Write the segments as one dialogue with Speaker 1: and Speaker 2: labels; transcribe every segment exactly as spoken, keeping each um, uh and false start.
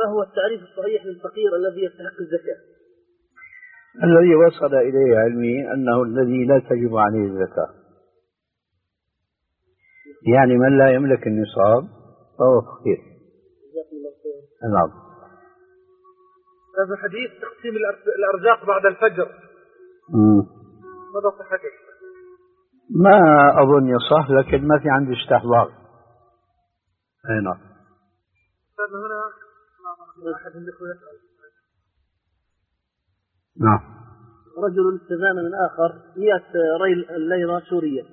Speaker 1: ما هو التعريف الصحيح للفقير الذي يستحق الزكاة؟
Speaker 2: الذي وصل إليه علمي أنه الذي لا تجب عليه الزكاة، يعني من لا يملك النصاب فهو فقير. نعم.
Speaker 3: هذا حديث تقسيم الأرزاق بعد الفجر ماذا صحته؟
Speaker 2: ما أظن يصح، لكن ما في عندي استحضار. أي نعم.
Speaker 3: هنا
Speaker 2: نعم.
Speaker 1: رجل استدان من آخر مئة ليرة سورية،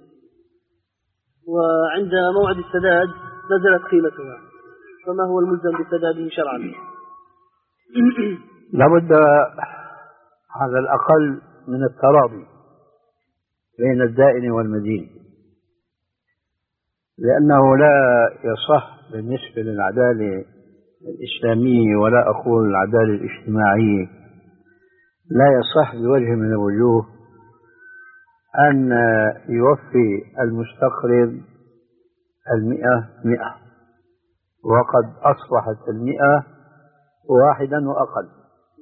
Speaker 1: وعند موعد السداد نزلت قيمتها، فما هو الملزم بسداده شرعا؟
Speaker 2: لابد على الأقل من التراضي بين الدائن والمدين، لأنه لا يصح بالنسبة للعدالة الإسلامية ولا أقول العدالة الاجتماعية، لا يصح بوجه من الوجوه أن يوفي المستقرض المئة مئة وقد أصبحت المئة واحدا وأقل.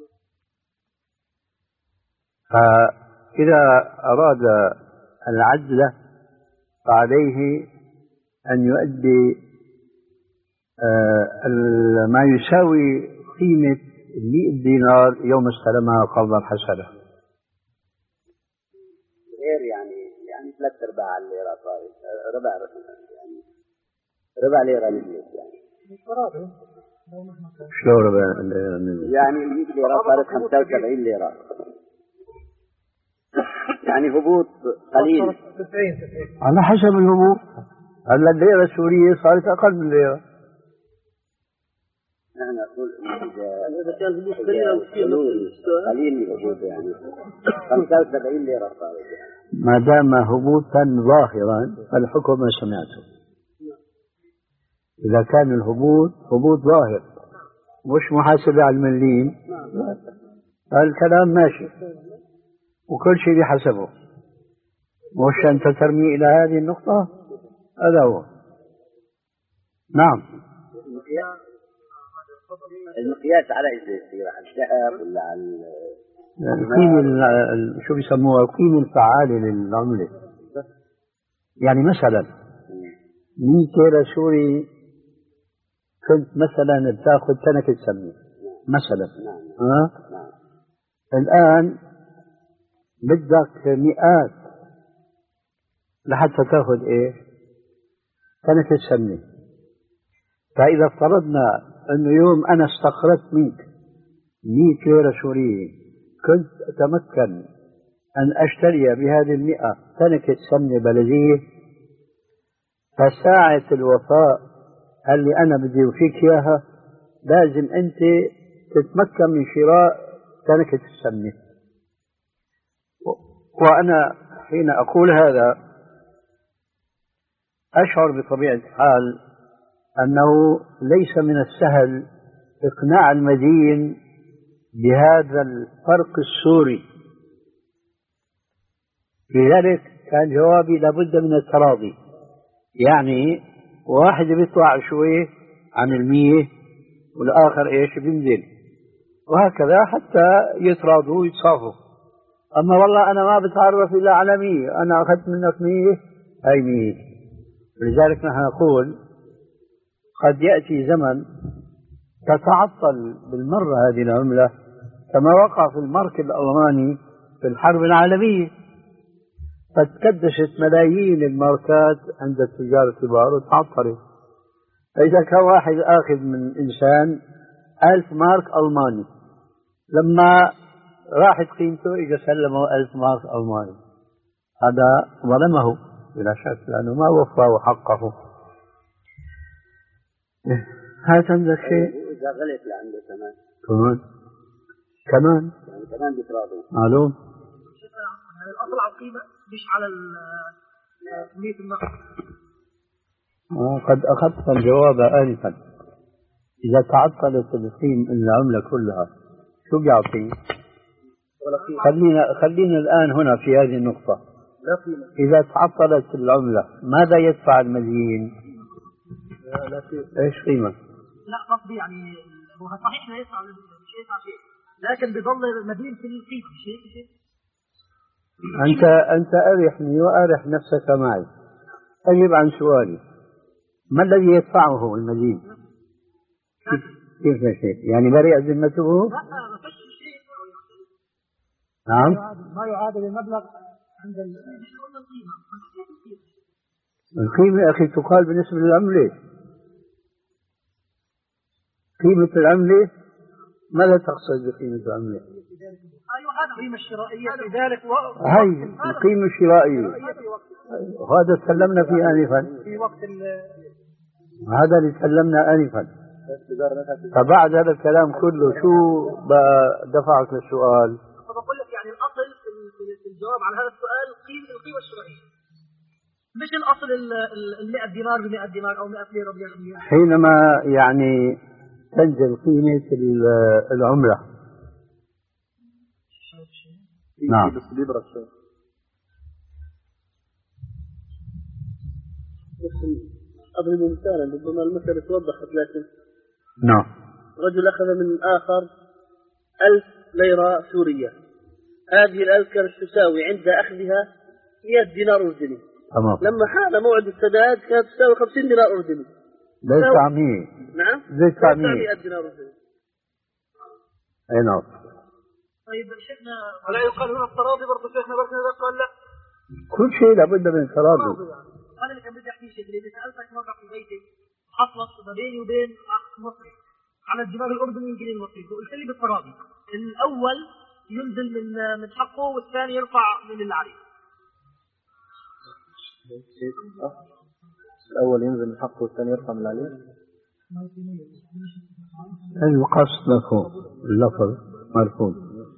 Speaker 2: فإذا أراد العدل فعليه أن يؤدي ما يساوي قيمة مئة دينار يوم استلمها قرضا حسنا.
Speaker 4: غير يعني يعني ثلاث أرباع الليرة صارت ربع يعني ربع ليرة نزلت يعني.
Speaker 2: شلون ربع ليرة نزلت؟
Speaker 4: يعني مئة ليرة صارت خمسة وسبعين ليرة. يعني هبوط قليل.
Speaker 2: على حسب الهبوط. هلا الليرة السورية صارت أقل من الليرة.
Speaker 4: نحن نقول
Speaker 1: إذا كان هبوط
Speaker 4: قليل الهبوط يعني خمسة وسبعين ليرة صارت يعني.
Speaker 2: ما دام هبوطا ظاهرا فالحكم ما سمعته. إذا كان الهبوط هبوط ظاهر مش محاسبة على المليم الكلام ماشي وكل شيء بحسبه، مش أنت ترمي إلى هذه النقطة. هذا هو. نعم.
Speaker 4: المقياس على إيش يصير؟ على الذهب ولا على
Speaker 2: القيمة شو بيسموها القيمة الفعالة للعملة. يعني مثلا مئة ليرة سوري كنت مثلا بتاخذ تنكة سمنة مثلا، ها الآن بدك مئات لحتى تاخذ ايه تنكة سمنة. فإذا افترضنا أنه يوم أنا استقرضت منك مئة ليرة سورية كنت أتمكن أن أشتري بهذه المئة تنكة سمنة بلدية، فساعة الوفاء اللي أنا بدي أوفيك إياها لازم أنت تتمكن من شراء تنكة السمنة. وأنا حين أقول هذا أشعر بطبيعة الحال أنه ليس من السهل إقناع المدين بهذا الفرق السوري. لذلك كان جوابي لابد من التراضي، يعني واحد بيطلع شوي عن المية والآخر إيش بينزل، وهكذا حتى يتراضوا ويتصافوا. أما والله أنا ما بتعرف إلا على مية، أنا أخذت منك مية هاي مية. لذلك نحن نقول قد يأتي زمن تتعطل بالمرة هذه العملة كما وقع في المارك الألماني في الحرب العالمية، فتكدست ملايين الماركات عند التجار الكبار وتعطلت. فإذا كان واحد آخذ من إنسان ألف مارك ألماني، لما راحت قيمته إجا سلمه ألف مارك ألماني، هذا ظلمه بلا شك لأنه ما وفاه حقه. هذا عندك شيء؟
Speaker 4: إذا غلط لعنده كمان
Speaker 2: كمان كمان
Speaker 4: يعني كمان بيتراضوا.
Speaker 2: معلوم.
Speaker 3: الأصل على القيمة مش على كمية النقد.
Speaker 2: آه قد أخذت الجواب آنفا. إذا تعطلت القيمة العملة كلها شو بيعطي؟ خلينا خلينا الآن هنا في هذه النقطة. إذا تعطلت العملة ماذا يدفع المدين؟
Speaker 3: لا شيء.
Speaker 2: إيش قيمة؟
Speaker 3: لا قصدي يعني
Speaker 5: هو صحيح لا يدفع مش يدفع شيء، لكن بيضل مدين في القيمة شيء شيء.
Speaker 2: أنت أنت أرحني وأرح نفسك معي. أجب عن سؤالي، ما الذي يدفعه المدين؟ كيف شيء؟ يعني بريء ذمته؟
Speaker 5: لا ما فيش شيء.
Speaker 2: نعم.
Speaker 5: ما يعادل المبلغ عند القيمة.
Speaker 2: القيمة يا أخي تقال بالنسبة للعملة. قيمة العملة ماذا تقصد بقيمة العملة؟
Speaker 5: أيوة هذا القيمة الشرائية في ذلك وقت.
Speaker 2: هاي القيمة الشرائية وهذا تكلمنا فيه آنفا.
Speaker 5: في وقت
Speaker 2: هذا اللي تكلمنا آنفا. فبعد هذا الكلام كله شو دفعك للسؤال؟
Speaker 5: فبقول لك يعني الأصل في الجواب على هذا السؤال قيمة القيمة الشرائية، مش الأصل ال مئة دينار ب مئة دينار أو مئة ليرة ب مئة ليرة.
Speaker 2: حينما يعني تنزل قيمة العملة. نعم.
Speaker 1: أضرب مثالا ربما المسألة توضحت، لكن
Speaker 2: نعم.
Speaker 1: رجل أخذ من آخر ألف ليرة سورية، هذه الألف كانت تساوي عند أخذها مئة دينار أردني.
Speaker 2: تمام.
Speaker 1: لما حان موعد السداد كانت تساوي خمسين دينار أردني.
Speaker 2: ليس عمية.
Speaker 1: نعم.
Speaker 2: ليس عمية.
Speaker 1: مئة دينار أردني.
Speaker 2: أي نعم.
Speaker 5: طيب شيخنا
Speaker 3: ولا يقال هنا التراضي برضه شيخنا، بس هذا قال لا.
Speaker 2: كل شيء لابد من التراضي.
Speaker 5: هذا اللي كان بدي أحكي شيء، اللي سألتك مرة في بيتك حصلت ما بيني وبين أخ مصري على الجمال الأردني والجنيه المصري، وقلت لي بالتراضي الأول ينزل من من حقه والثاني يرفع من اللي عليه.
Speaker 4: الأول ينزل من حقه والثاني يرفع من عليه.
Speaker 2: القصد مفهوم، اللفظ مرفوض.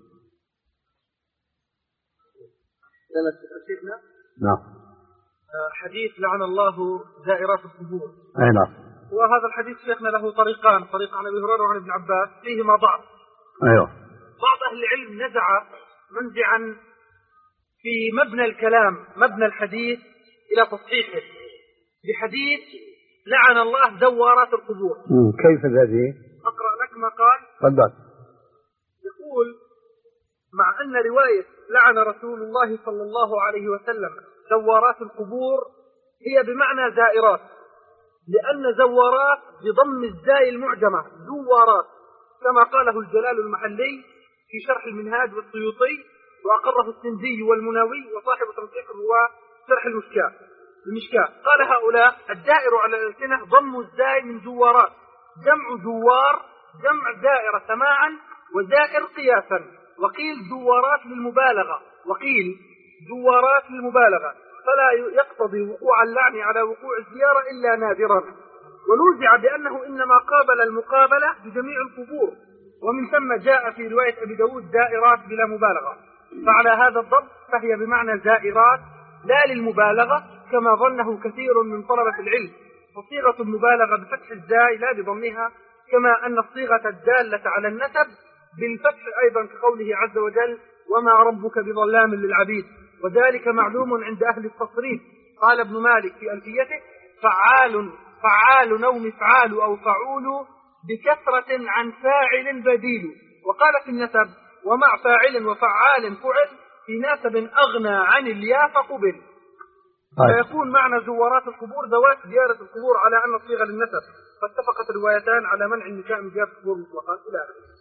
Speaker 2: نعم.
Speaker 3: حديث لعن الله زائرات القبور.
Speaker 2: أي نعم.
Speaker 3: وهذا الحديث شيخنا له طريقان، طريق عن أبي هريرة وعن ابن عباس فيهما ضعف.
Speaker 2: أيوه.
Speaker 3: بعض أهل العلم نزع منزعا في مبنى الكلام، مبنى الحديث، إلى تصحيحه بحديث لعن الله زوارات القبور.
Speaker 2: كيف ذلك؟
Speaker 3: أقرأ لك ما قال.
Speaker 2: تفضل.
Speaker 3: يقول: مع أن رواية لعن رسول الله صلى الله عليه وسلم زوارات القبور هي بمعنى زائرات، لأن زوارات بضم الزاي المعجمة زوارات، كما قاله الجلال المحلي في شرح المنهاج والسيوطي، وأقره السندي والمناوي وصاحب تنقيح الرواة شرح المشكاة المشكاة. قال هؤلاء: الدائر على الألسنة ضم الزاي من زوارات، جمع زوار جمع زائر سماعا وزائر قياسا، وقيل زوارات للمبالغة، وقيل زوارات للمبالغة، فلا يقتضي وقوع اللعن على وقوع الزيارة إلا نادرا، ونوزع بأنه إنما قابل المقابلة بجميع القبور، ومن ثم جاء في رواية أبي داود زائرات بلا مبالغة، فعلى هذا الضبط فهي بمعنى زائرات لا للمبالغة كما ظنه كثير من طلبة العلم، وصيغة المبالغة بفتح الزاي لا بضمها، كما أن الصيغة الدالة على النسب بالفتح أيضا كقوله عز وجل: وما ربك بظلام للعبيد، وذلك معلوم عند أهل التصريف. قال ابن مالك في ألفيته: فعال فعال أو مفعال أو فعول بكثرة عن فاعل بديل. وقال في النسب: ومع فاعل وفعال فعل في ناسب أغنى عن الياء فقبل. فيكون معنى زوارات القبور ذوات زيارة القبور على أن الصيغة للنسب، فاتفقت الروايتان على منع النساء من زيارة القبور مطلقا إلى آخره.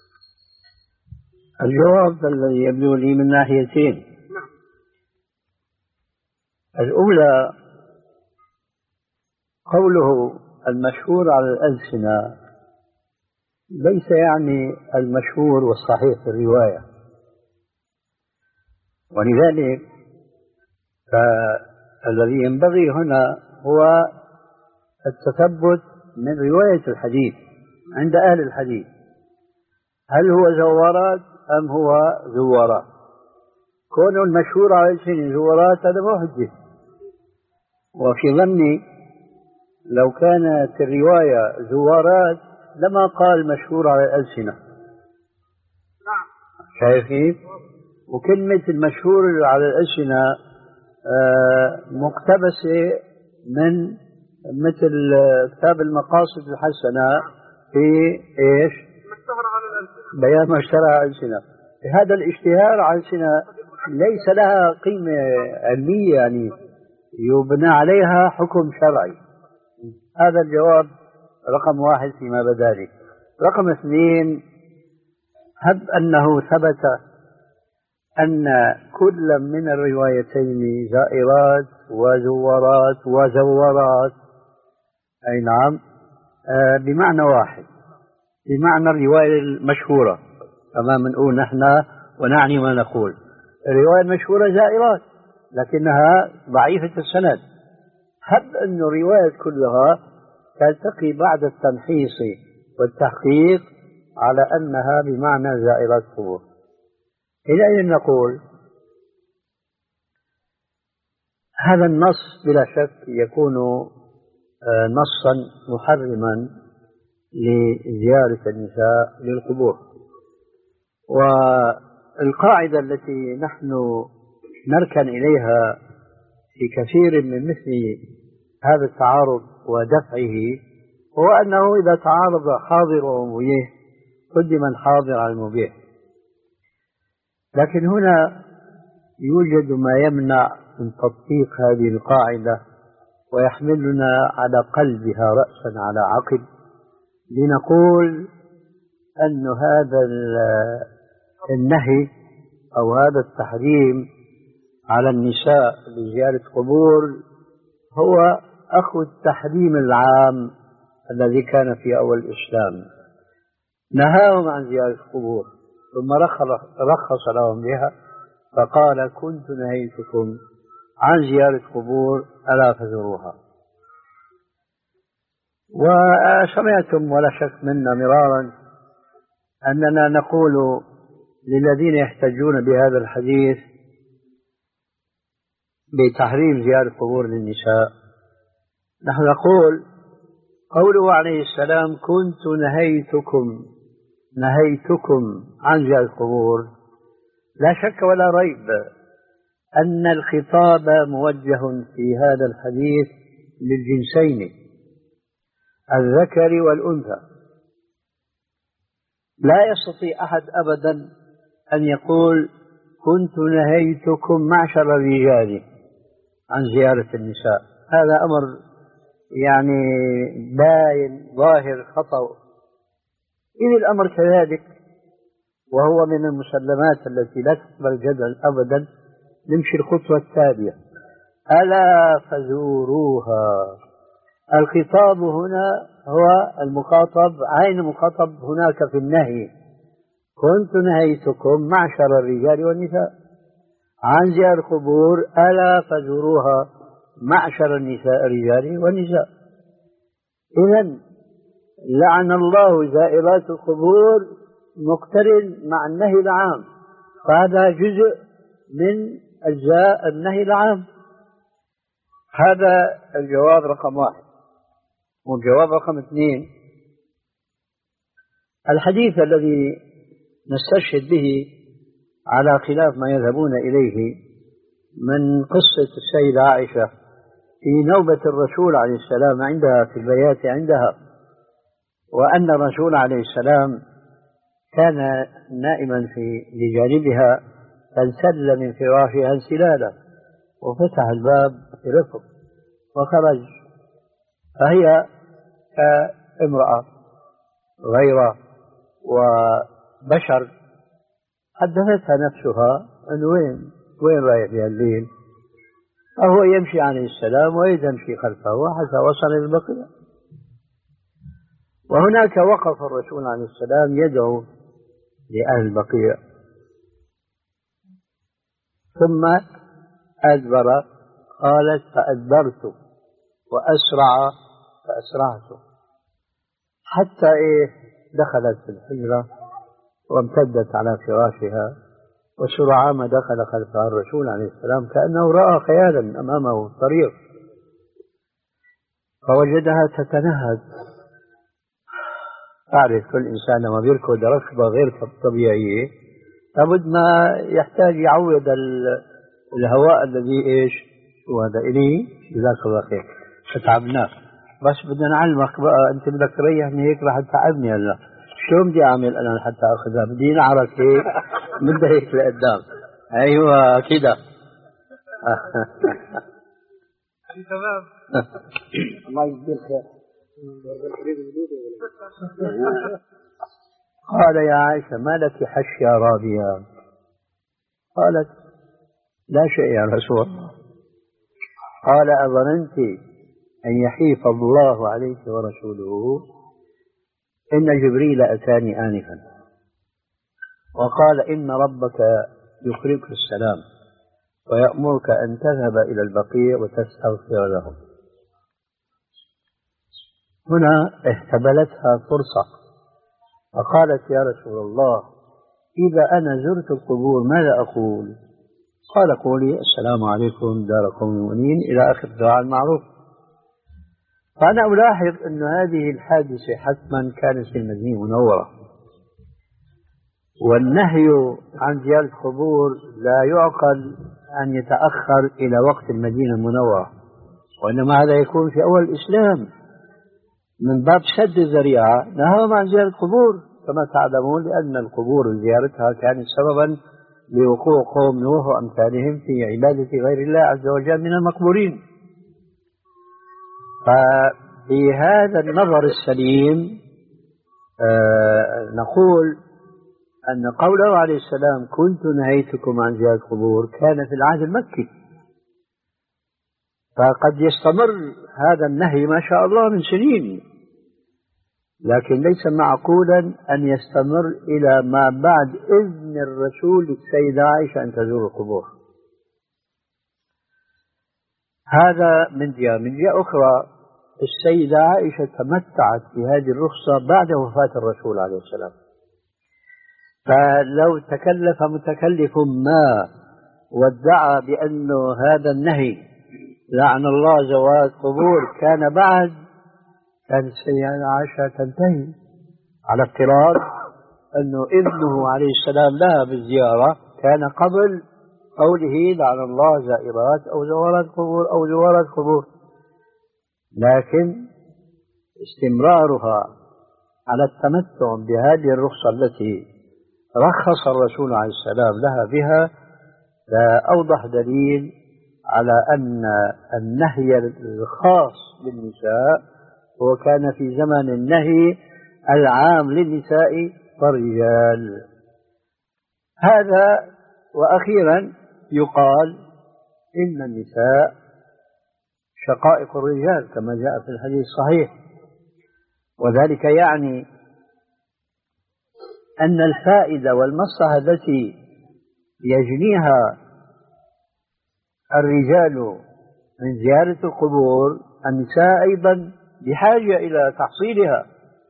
Speaker 2: الجواب الذي يبدو لي من ناحيتين.
Speaker 3: نعم.
Speaker 2: الأولى قوله المشهور على الألسنة ليس يعني المشهور والصحيح في الرواية، ولذلك فالذي ينبغي هنا هو التثبت من رواية الحديث عند أهل الحديث، هل هو زوارات أم هو زوارات؟ كون المشهور على الألسنة زوارات هذا ما حجة، وفي ظني لو كانت الرواية زوارات لما قال مشهور على الألسنة. شايفين؟ وكلمة المشهور على الألسنة مقتبسة من مثل كتاب المقاصد الحسنة في إيش؟
Speaker 3: الألسنة.
Speaker 2: بيان ما اشترى ألسنة. هذا الاشتهار عن سنة ليس لها قيمة علمية يعني يبنى عليها حكم شرعي. هذا الجواب رقم واحد فيما بدا لي. رقم اثنين، هب أنه ثبت أن كل من الروايتين زائرات وزورات وزورات، أي نعم، آه بمعنى واحد، بمعنى الرواية المشهورة كما منقول نحن ونعني ما نقول. الرواية المشهورة زائرات لكنها ضعيفة السند. هب أن الرواية كلها تلتقي بعد التمحيص والتحقيق على أنها بمعنى زائرات قبور. حينئذ نقول هذا النص بلا شك يكون نصا محرما لزيارة النساء للقبور. والقاعدة التي نحن نركن إليها في كثير من مثل هذا التعارض ودفعه هو أنه إذا تعارض حاضر ومبيح قدم الحاضر على المبيح. لكن هنا يوجد ما يمنع من تطبيق هذه القاعدة ويحملنا على قلبها رأسا على عقب لنقول أن هذا النهي أو هذا التحريم على النساء بزيارة قبور هو أخو التحريم العام الذي كان في أول الإسلام، نهاهم عن زيارة القبور ثم رخص لهم بها فقال كنت نهيتكم عن زيارة قبور ألا فزوروها. وسمعتم ولا شك منا مرارا أننا نقول للذين يحتجون بهذا الحديث بتحريم زيارة قبور للنساء، نحن نقول قوله عليه السلام كنت نهيتكم نهيتكم عن زيارة القبور، لا شك ولا ريب أن الخطاب موجه في هذا الحديث للجنسين الذكر والأنثى. لا يستطيع أحد أبدا أن يقول كنت نهيتكم معشر الرجال عن زيارة النساء، هذا أمر يعني باين ظاهر خطأ. إذ الأمر كذلك وهو من المسلمات التي لا تقبل جدلا أبدا، نمشي الخطوة التالية ألا فزوروها. الخطاب هنا هو المخاطب، عين المخاطب هناك في النهي كنت نهيتكم معشر الرجال والنساء عن زيارة القبور ألا فزوروها معشر النساء الرجال والنساء. إذن لعن الله زائرات القبور مقترن مع النهي العام، فهذا جزء من أجزاء النهي العام. هذا الجواب رقم واحد. والجواب رقم اثنين، الحديث الذي نستشهد به على خلاف ما يذهبون إليه من قصة السيدة عائشة في نوبة الرسول عليه السلام عندها في البيات عندها، وأن الرسول عليه السلام كان نائما في لجانبها فانسل من فراشها انسلالا وفتح الباب برفق وخرج، فهي كامرأة غير وبشر حدثتها نفسها أن وين وين رايح بها الليل، فهو يمشي عليه السلام ويمشي خلفه حتى وصل إلى البقيع. وهناك وقف الرسول عليه السلام يدعو لأهل البقيع ثم أدبر، قالت فأدبرت وأسرع فأسرعت حتى إيه دخلت في الحجرة وامتدت على فراشها، وسرعان ما دخل خلفها الرسول عليه السلام كأنه رأى خيالا أمامه الطريق، فوجدها تتنهد. تعرف كل إنسان لما بيركض ركضة غير طبيعية لابد ما يحتاج يعوض الهواء الذي إيش وهذا إليه. جزاك الله خير فتعبناك، بس بدنا نعلمك بقى أنت بدك تريحني هيك راح تتعبني هلا شو بدي أعمل أنا حتى أخذها؟ بدي نعرف هيك بدها هيك لقدام. أيوة كده.
Speaker 3: تمام.
Speaker 4: الله يجزيه الخير.
Speaker 2: قال يا عائشة ما لك حشية رابية؟ قالت لا شيء يا رسول الله. قال أظننت أن يحيف الله عليك ورسوله؟ إن جبريل أتاني آنفا وقال إن ربك يقرئك السلام ويأمرك أن تذهب إلى البقيع وتستغفر لهم. هنا احتملتها فرصة فقالت يا رسول الله إذا أنا زرت القبور ماذا أقول؟ قال قولي السلام عليكم دار قوم مؤمنين إلى آخر الدعاء المعروف. فأنا ألاحظ أن هذه الحادثة حتما كانت في المدينة المنورة، والنهي عن زيارة القبور لا يعقل أن يتأخر إلى وقت المدينة المنورة، وإنما هذا يكون في أول الإسلام من باب سد الذريعة. نهاهم عن زيارة القبور كما تعلمون، لأن القبور زيارتها كانت سببا لوقوع قوم نوح وأمثالهم في عبادة غير الله عز وجل من المقبورين. فبهذا النظر السليم آه نقول أن قوله عليه السلام كنت نهيتكم عن زيارة القبور كان في العهد المكي، فقد يستمر هذا النهي ما شاء الله من سنين، لكن ليس معقولا أن يستمر إلى ما بعد إذن الرسول للسيدة عائشة أن تزور القبور. هذا من جهة. من جهة أخرى السيدة عائشة تمتعت بهذه الرخصة بعد وفاة الرسول عليه السلام، فلو تكلف متكلف ما وادعى بأن هذا النهي لعن الله زوار القبور كان بعد، كانت السيدة عائشة تنتهي على افتراض أنه إذنه عليه السلام لها بالزيارة كان قبل قوله لعن الله زائرات أو زوارات القبور أو زوارات القبور. لكن استمرارها على التمتع بهذه الرخصة التي رخص الرسول عليه السلام لها بها لا أوضح دليل على أن النهي الخاص بالنساء هو كان في زمن النهي العام للنساء والرجال. هذا. وأخيرا يقال إن النساء شقائق الرجال كما جاء في الحديث الصحيح، وذلك يعني أن الفائدة والمصلحة التي يجنيها الرجال من زيارة القبور النساء أيضا بحاجة إلى تحصيلها،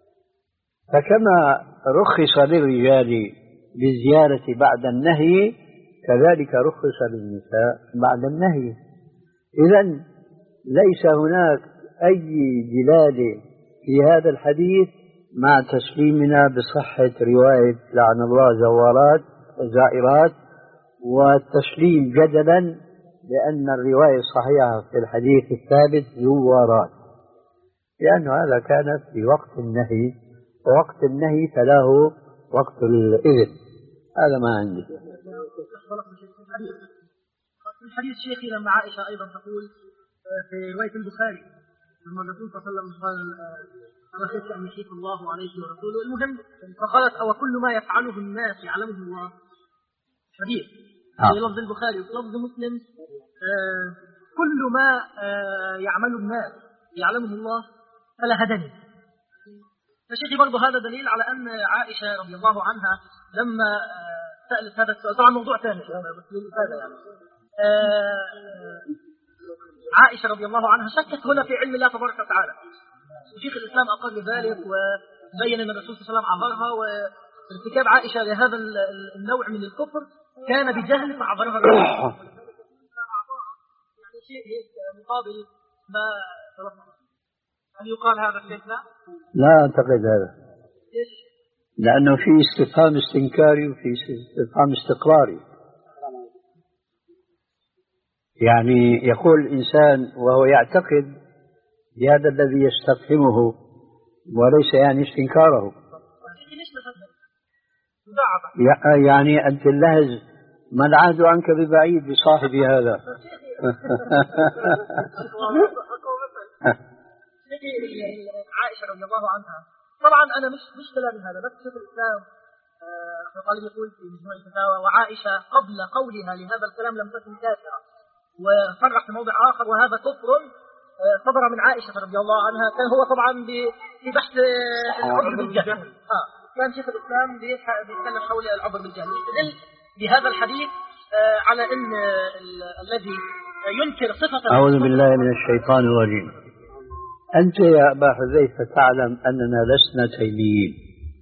Speaker 2: فكما رخص للرجال بالزيارة بعد النهي كذلك رخص للنساء بعد النهي. إذن ليس هناك أي دلالة في هذا الحديث مع تسليمنا بصحة رواية لعن الله زوارات زائرات، والتسليم جدلا لأن الرواية الصحيحة في الحديث الثابت زوارات، لأن هذا كان في وقت النهي، ووقت النهي فله وقت الإذن. هذا ما عندي.
Speaker 5: في حديث شيخي لما عائشة أيضا تقول في رواية البخاري لما الرسول صلى الله عليه وسلم قال أنا خفت أن يحيف الله عليك ورسوله، المهم فقالت أو كل ما يفعله الناس يعلمه الله. حديث في لفظ البخاري وفي لفظ مسلم آه كل ما آه يعمل الناس يعلمه الله فلا هدني. فشيخي برضه هذا دليل على أن عائشة رضي الله عنها لما آه سألت هذا السؤال، طبعا موضوع ثاني بس للإفادة يعني آه عائشة رضي الله عنها شكت هنا في علم الله تبارك وتعالى، وشيخ الإسلام أقر بذلك وبين أن الرسول صلى الله عليه وسلم عبرها، وارتكاب عائشة لهذا النوع من الكفر كان بجهل فعبرها الرسول. يعني شيء مقابل ما هل يقال هذا شيخنا؟
Speaker 2: لا أعتقد هذا، لأنه في استفهام استنكاري وفي استفهام استقراري. يعني يقول الإنسان وهو يعتقد بهذا الذي يستفهمه وليس يعني استنكاره.
Speaker 5: ليش
Speaker 3: مساعدة.
Speaker 2: يعني أنت اللهز ما العهد عنك ببعيد بصاحبي هذا.
Speaker 5: عائشة رضي الله عنها، طبعا أنا مش مش كلامي هذا، بس شيخ الإسلام ابن القيم يقول في مجموع الفتاوى: وعائشة قبل قولها لهذا الكلام لم تكن كافرة، وصرح في موضع آخر: وهذا كفر صدر من عائشة رضي الله عنها. كان هو طبعا في بحث العبر بالجهل. اه كان شيخ الإسلام بيتكلم حول العبر بالجهل، يستدل بهذا الحديث على أن الذي ينكر صفة.
Speaker 2: أعوذ بالله من الشيطان الرجيم. أنت يا أبا حذيفة تعلم أننا لسنا تيميين،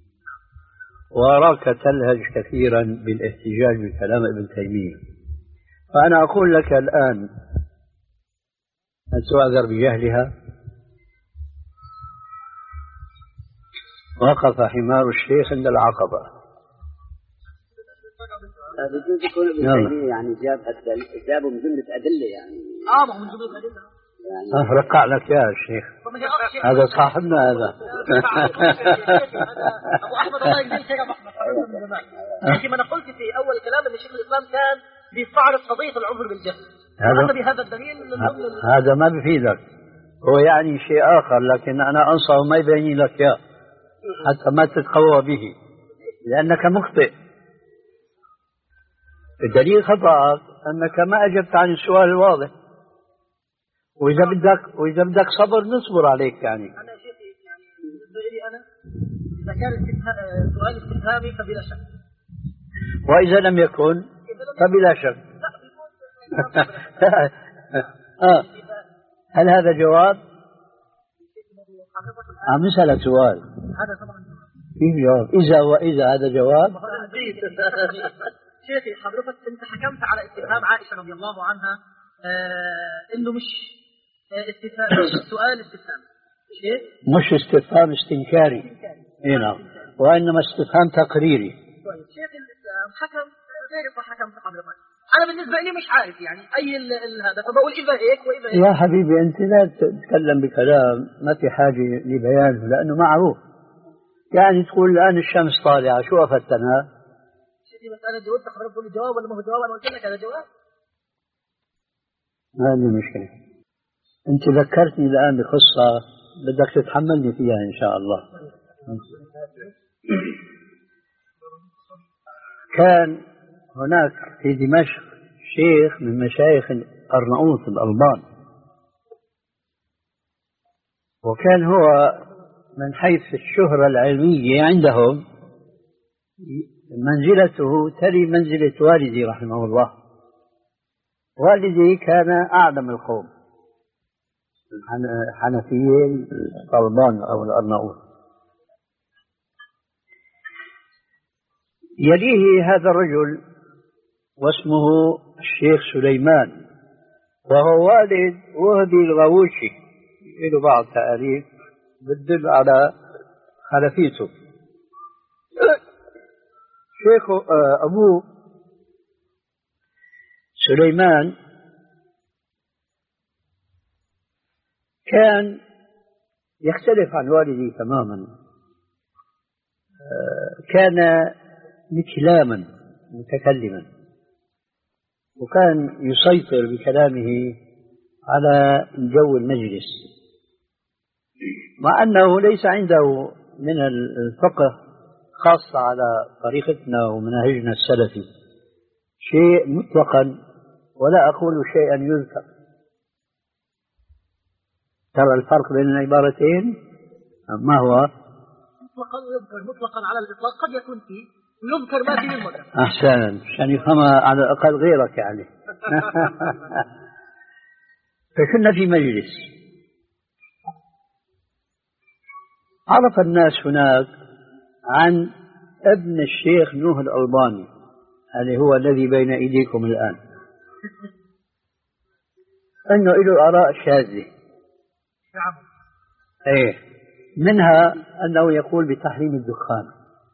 Speaker 2: وأراك تلهج كثيرا بالاحتجاج بكلام ابن تيمية، فأنا أقول لك الآن أن تعذر بجهلها. وقف حمار الشيخ عند العقبة.
Speaker 4: بجوز يكون ابن تيمية يعني جاب جابوا من جملة أدلة يعني.
Speaker 5: آه ما هو من جملة أدلة.
Speaker 2: يعني رقع لك يا شيخ، هذا صاحبنا هذا.
Speaker 5: أبو أحمد الله يجزيه خير أبو أحمد من زمان. لكن أنا قلت في أول كلام أن شيخ الإسلام كان بيستعرض قضية العذر بالجهل. هذا بهذا الدليل
Speaker 2: هذا ما بفيدك، هو يعني شيء آخر، لكن أنا أنصح ما يبيني لك إياه حتى ما تتقوى به، لأنك مخطئ. الدليل خطأك أنك ما أجبت عن السؤال الواضح، وإذا بدك وإذا بدك صبر نصبر عليك. يعني
Speaker 5: أنا شيخي يعني بالنسبة لي أنا إذا كان سؤال استفهامي فبلا شك،
Speaker 2: وإذا لم يكن فبلا شك. آه. هل هذا جواب؟ عم نسألك سؤال.
Speaker 5: هذا طبعا
Speaker 2: فيه جواب. إذا وإذا هذا جواب.
Speaker 5: شيخي حضرتك أنت حكمت على استفهام عائشة رضي الله عنها آه إنه مش استفهام، مش سؤال استفهام،
Speaker 2: مش استفهام استنكاري. إيه نعم، وإنما استفهام تقريري.
Speaker 5: طيب شيخ الإسلام حكم غير ما حكمت حضرتك. أنا بالنسبة لي مش عارف يعني أي هذا، فبقول إذا هيك وإذا هيك.
Speaker 2: يا حبيبي أنت لا تتكلم بكلام ما في حاجة لبيانه لأنه معروف. يعني تقول الآن الشمس طالعة، شو أفتنها؟
Speaker 5: شيخي بس أنا جاوبت حضرتك تقول لي جواب ولا ما هو جواب؟ أنا قلت لك هذا جواب.
Speaker 2: هذه المشكلة. أنت ذكرتني الآن بقصة بدك تتحملني فيها إن شاء الله. كان هناك في دمشق شيخ من مشايخ أرناؤوط الألبان، وكان هو من حيث الشهرة العلمية عندهم منزلته تلي منزلة والدي رحمه الله. والدي كان أعلم القوم الحنفيين الألبان أو الأرناؤوط. يليه هذا الرجل واسمه الشيخ سليمان، وهو والد وهبي الغووشي، له بعض تأليف بتدل على خلفيته. شيخ أبوه سليمان كان يختلف عن والدي تماما، كان مكلاما متكلما، وكان يسيطر بكلامه على جو المجلس، مع أنه ليس عنده من الفقه خاصة على طريقتنا ومنهجنا السلفي شيء مطلقا، ولا أقول شيئا يذكر. ترى الفرق بين العبارتين ما هو؟
Speaker 5: مطلقا يذكر، مطلقا على الإطلاق قد يكون فيه ويذكر ما فيه المدى.
Speaker 2: أحسن، عشان يفهمها على الأقل غيرك يعني. فكنا في مجلس، عرف الناس هناك عن ابن الشيخ نوح الألباني، اللي هو الذي بين أيديكم الآن، أنه له آراء شاذة. إيه، منها أنه يقول بتحريم الدخان.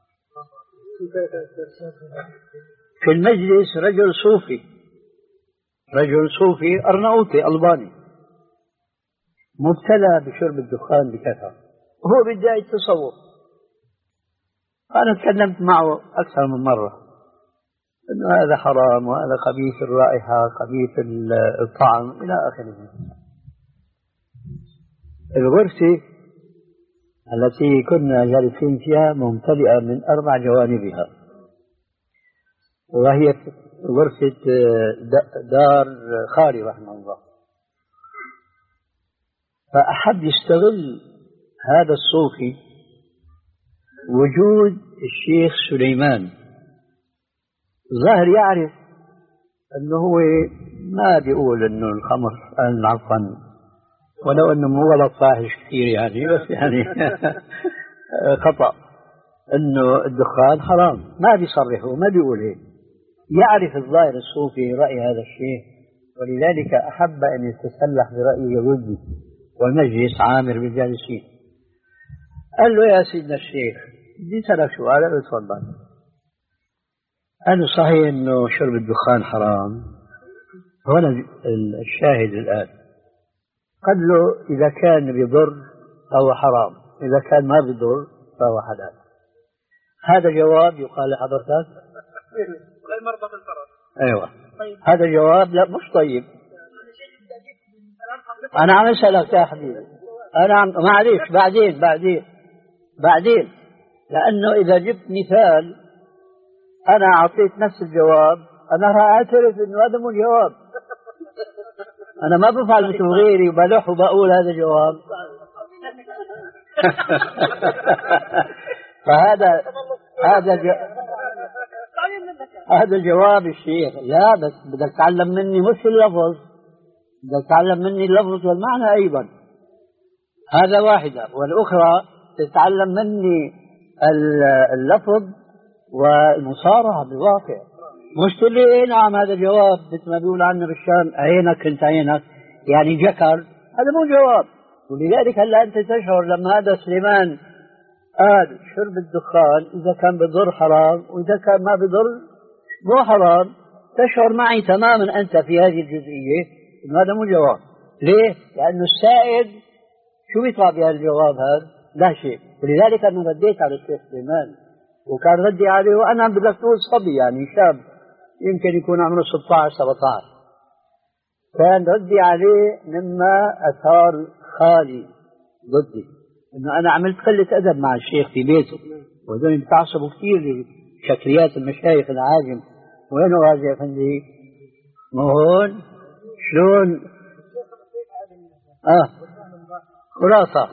Speaker 2: في المجلس رجل صوفي، رجل صوفي أرناؤوطي ألباني مبتلى بشرب الدخان بكثرة، وهو بداية التصوف. أنا تكلمت معه أكثر من مرة أنه هذا حرام وهذا خبيث الرائحة خبيث الطعم إلى آخره. الغرفة التي كنا جالسين فيها ممتلئة من أربع جوانبها، وهي غرفة دار خالي رحمه الله. فأحب يستغل هذا الصوفي وجود الشيخ سليمان، ظاهر يعرف أنه هو ما بيقول أنه الخمر عفوا، ولو أنه مو غلط فاحش كثير يعني، بس يعني خطأ أنه الدخان حرام، ما بيصرحه ما بيقول هيك. يعرف الظاهر الصوفي رأي هذا الشيخ، ولذلك أحب أن يتسلح برأيه ودي، والمجلس عامر بالجالسين. قال له يا سيدنا الشيخ بدي أسألك سؤال. قال له تفضل. قال له صحيح أنه شرب الدخان حرام؟ هنا الشاهد الآن. قال له إذا كان بيضر فهو حرام، إذا كان ما بيضر فهو حلال. هذا جواب يقال لحضرتك؟
Speaker 3: غير مرضى بالفرج.
Speaker 2: أيوة. هذا جواب لا مش طيب. أنا عم أسألك يا حبيبي، أنا عم معليش بعدين بعدين بعدين لأنه إذا جبت مثال أنا أعطيت نفس الجواب أنا راح أعترف إنه هذا مو جواب. أنا ما بفعل مثل غيري وبلح وبقول هذا جواب. فهذا هذا جو... هذا جواب الشيخ. لا بس بدك تعلم مني مش اللفظ، بدك تعلم مني اللفظ والمعنى أيضا. هذا واحدة، والأخرى تتعلم مني اللفظ والمصارعة بالواقع. مش تقول لي إيه نعم هذا جواب مثل ما بيقول عنا بالشام عينك انت عينك يعني جكر، هذا مو جواب. ولذلك هلا أنت تشعر لما هذا سليمان قال شرب الدخان إذا كان بضر حرام وإذا كان ما بضر مو حرام، تشعر معي تماما أنت في هذه الجزئية إنه هذا مو جواب. ليه؟ لأنه السائد شو بيطلع بهذا الجواب هذا؟ لا شيء. ولذلك أنا رديت على الشيخ سليمان وكان ردي عليه وأنا بدك تقول صبي يعني شاب يمكن يكون عمره ستة عشر سبعة عشر. كان ردي عليه مما أثار خالي ضدي إنه أنا عملت قلة أدب مع الشيخ في بيته، وهذول بتعصبوا كثير لشكليات المشايخ العاجم. وينه هذا يا فندي؟ مو هون شلون؟ آه خلاصة.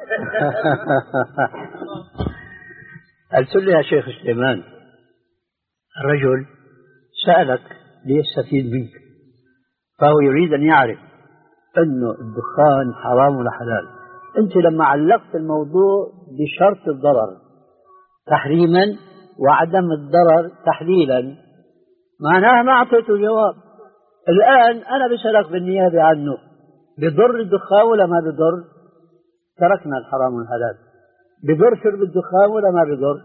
Speaker 2: قلت له يا شيخ سليمان الرجل سألك ليستفيد منك، فهو يريد أن يعرف أنه الدخان حرام ولا حلال. أنت لما علقت الموضوع بشرط الضرر تحريما وعدم الضرر تحليلا معناها ما أعطيته جواب. الآن أنا بسألك بالنيابة عنه بضر الدخان ولا ما بضر؟ تركنا الحرام والحلال. بضر شرب الدخان ولا ما بضر؟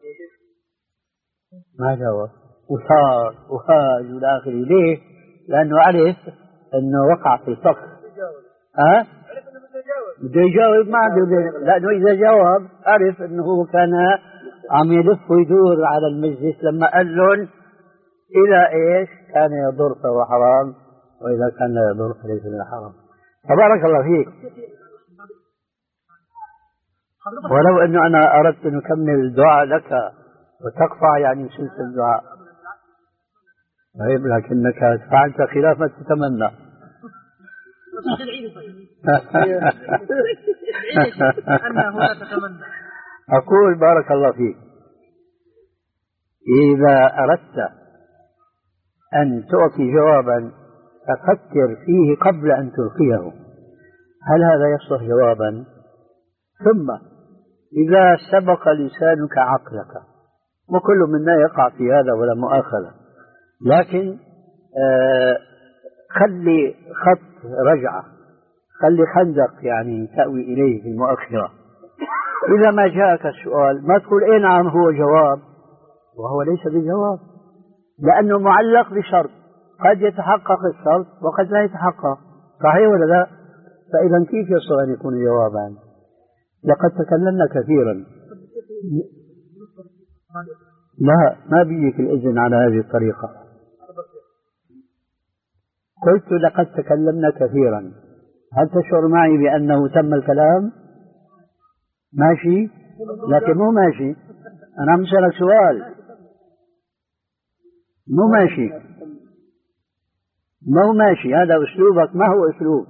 Speaker 2: ما جاوب وصار وهاج والآخر. ليه؟ لأنه عرف أنه وقع في فخ. ها؟ بده يجاوب ما عنده، لأنه إذا جاوب عرف أنه هو كان عم يلف ويدور على المجلس لما قال لهم إذا إيش كان يضر فهو حرام وإذا كان لا يضر فليس من حرام. تبارك الله فيك. ولو أنه أنا أردت أن أكمل الدعاء لك وتقطع يعني سلسلة الدعاء، طيب لكنك فعلت خلاف ما تتمنى. أقول بارك الله فيك إذا أردت أن تعطي جوابا ففكر فيه قبل أن تلقيه، هل هذا يصلح جوابا؟ ثم إذا سبق لسانك عقلك، وكل منا يقع في هذا ولا مؤاخذة، لكن آه خلي خط رجعة، خلي خندق يعني تأوي إليه في المؤخرة. إذا ما جاءك السؤال ما تقول إيه نعم هو جواب وهو ليس بجواب، لأنه معلق بشرط قد يتحقق الشرط وقد لا يتحقق، صحيح ولا لا؟ فإذا كيف يصل أن يكون جوابا؟ لقد تكلمنا كثيرا. لا، ما بيجيك الإذن على هذه الطريقة. قلت لقد تكلمنا كثيرا، هل تشعر معي بأنه تم الكلام؟ ماشي؟ لكن مو ماشي. أنا عم أسألك سؤال. مو ماشي، مو ماشي. هذا أسلوبك ما هو أسلوب.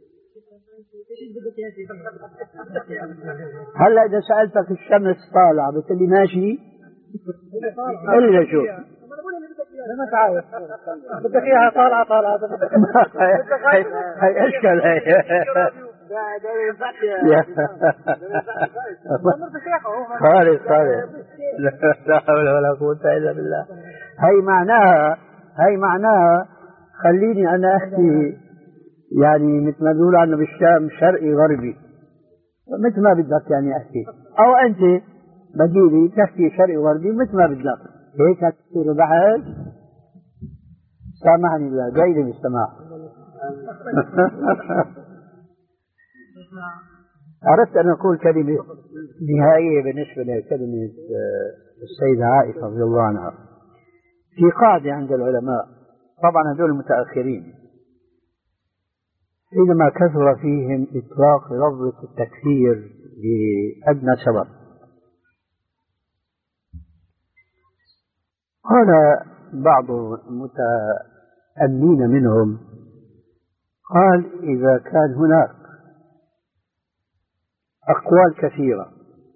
Speaker 2: هلا إذا سألتك الشمس طالعة بتقول لي ماشي؟ إلا شوف
Speaker 5: ما تعاود بدك اياها طالعه طالعه
Speaker 2: هي اشكال هي. خالص خالص، لا حول ولا قوة إلا بالله. هي معناها هي معناها خليني أنا أحكي يعني مثل ما بيقولوا عنا بالشام شرقي غربي، مثل ما بدك يعني أحكي، أو أنت بديلي تحكي شرقي غربي مثل ما بدك. هيك تصير بحث. سامحني الله، جاي لي بالسماح. أردت أن أقول كلمة نهائية بالنسبة لكلمة السيدة عائشة رضي الله عنها. في قاعدة عند العلماء، طبعا هذول المتأخرين، حينما كثر فيهم إطلاق لفظة التكفير لأدنى سبب، قال بعض المتأمين منهم، قال إذا كان هناك أقوال كثيرة،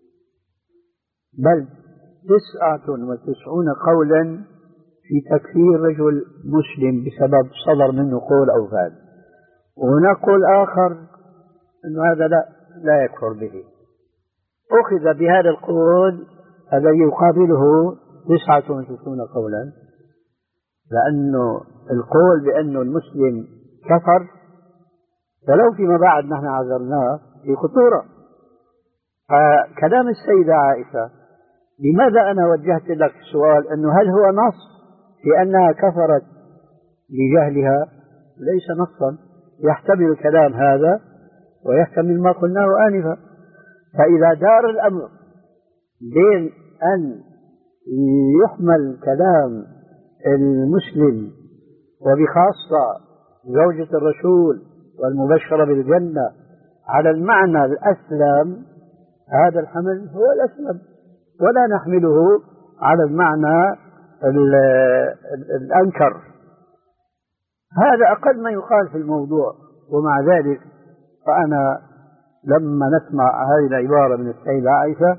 Speaker 2: بل تسعة وتسعون قولا في تكفير رجل مسلم بسبب صدر منه قول أو فعل، وهناك قول آخر أنه هذا لا لا يكفر به، أخذ بهذا القول الذي يقابله تسعة وتسعون قولا، لأنه القول بأنه المسلم كفر ولو فيما بعد نحن عذرناه في خطورة. فكلام السيدة عائشة، لماذا أنا وجهت لك السؤال أنه هل هو نص في أنها كفرت لجهلها؟ ليس نصا، يحتمل الكلام هذا ويحتمل ما قلناه آنفا. فإذا دار الأمر بين أن يحمل كلام المسلم وبخاصة زوجة الرسول والمبشرة بالجنة على المعنى الأسلم، هذا الحمل هو الأسلم، ولا نحمله على المعنى الأنكر. هذا أقل ما يقال في الموضوع. ومع ذلك فأنا لما نسمع هذه العبارة من السيدة عائشة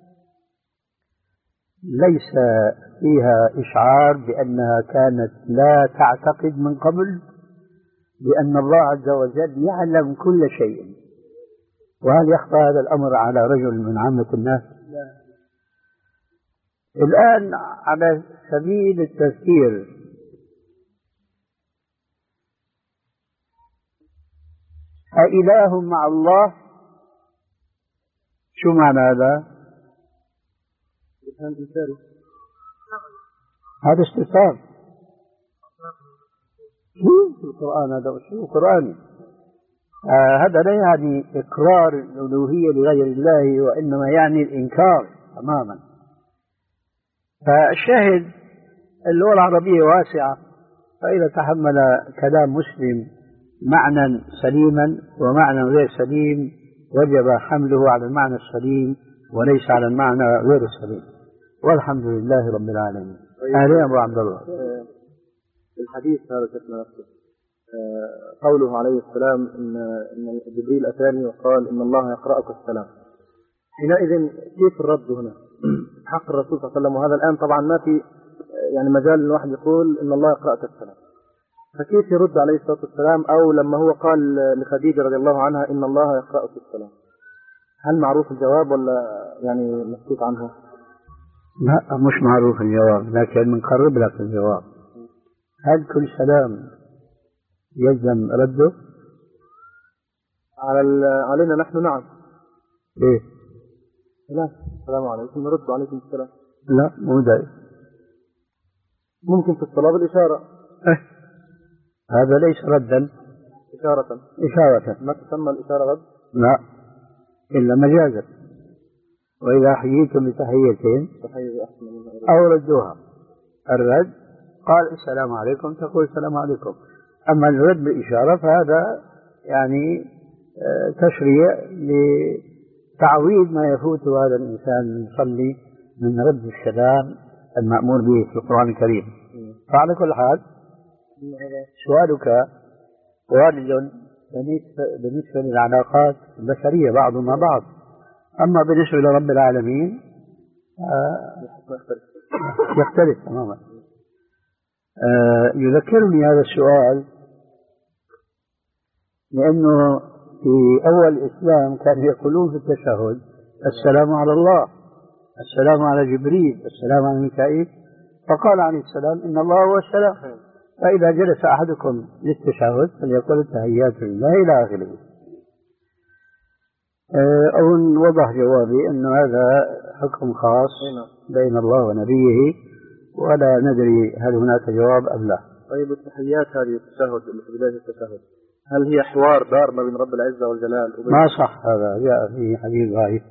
Speaker 2: ليس فيها إشعار بأنها كانت لا تعتقد من قبل بأن الله عز وجل يعلم كل شيء. وهل يخفى هذا الأمر على رجل من عامة الناس؟ لا. الآن على سبيل التذكير، أإله مع الله؟ شو معنى هذا؟ هذا استفهام في القرآن، هذا أسلوب قرآني. آه هذا لا يعني إقرار الألوهية لغير الله، وإنما يعني الإنكار تماما. فالشاهد اللغة العربية واسعة، فإذا تحمل كلام مسلم معنى سليما ومعنى غير سليم وجب حمله على المعنى السليم وليس على المعنى غير السليم، والحمد لله رب العالمين. أهلا أبو عبد الله.
Speaker 3: الحديث هذا شكل نفسه قوله عليه السلام إن إن جبريل أتاني وقال إن الله يقرأك السلام. حينئذ كيف الرد هنا حق الرسول صلى الله عليه وسلم؟ وهذا الآن طبعا ما في يعني مجال الواحد يقول إن الله يقرأك السلام، فكيف يرد عليه الصلاة والسلام؟ أو لما هو قال لخديجة رضي الله عنها إن الله يقرأك السلام، هل معروف الجواب ولا يعني مسكوت عنه؟
Speaker 2: لا مش معروف الجواب، لكن بنقرب لك الجواب. هل كل سلام يلزم رده؟
Speaker 3: على علينا نحن نعم.
Speaker 2: ليه؟
Speaker 3: لا السلام عليكم نرد عليكم السلام.
Speaker 2: لا مو دائم،
Speaker 3: ممكن في الصلاة بالإشارة.
Speaker 2: أه. هذا ليس ردا،
Speaker 3: إشارة.
Speaker 2: إشارة.
Speaker 3: ما تسمى الإشارة رد؟
Speaker 2: لا إلا مجازا. وإذا حييتم بتحية أو ردوها. الرد قال السلام عليكم تقول السلام عليكم. أما الرد بالإشارة فهذا يعني تشريع لتعويض ما يفوت هذا الإنسان المصلي من رد السلام المأمور به في القرآن الكريم. فعلى كل حال سؤالك وارد بالنسبة للعلاقات البشرية بعضنا بعض، أما بالنسبة لرب العالمين يختلف تماما. يذكرني هذا السؤال لأنه في أول الإسلام كانوا يقولون في التشهد السلام على الله، السلام على جبريل، السلام على ميكائيل، فقال عليه السلام إن الله هو السلام، فإذا جلس أحدكم للتشهد فليقل التحيات لله إلى آخره. أظن وضح جوابي أن هذا حكم خاص بين الله ونبيه، ولا ندري هل هناك جواب أم لا.
Speaker 6: طيب التحيات هذه التشهد اللي في بداية التشهد هل هي حوار دار ما بين رب العزة والجلال وبين
Speaker 2: ما صح؟ هذا جاء في حديث ضعيف.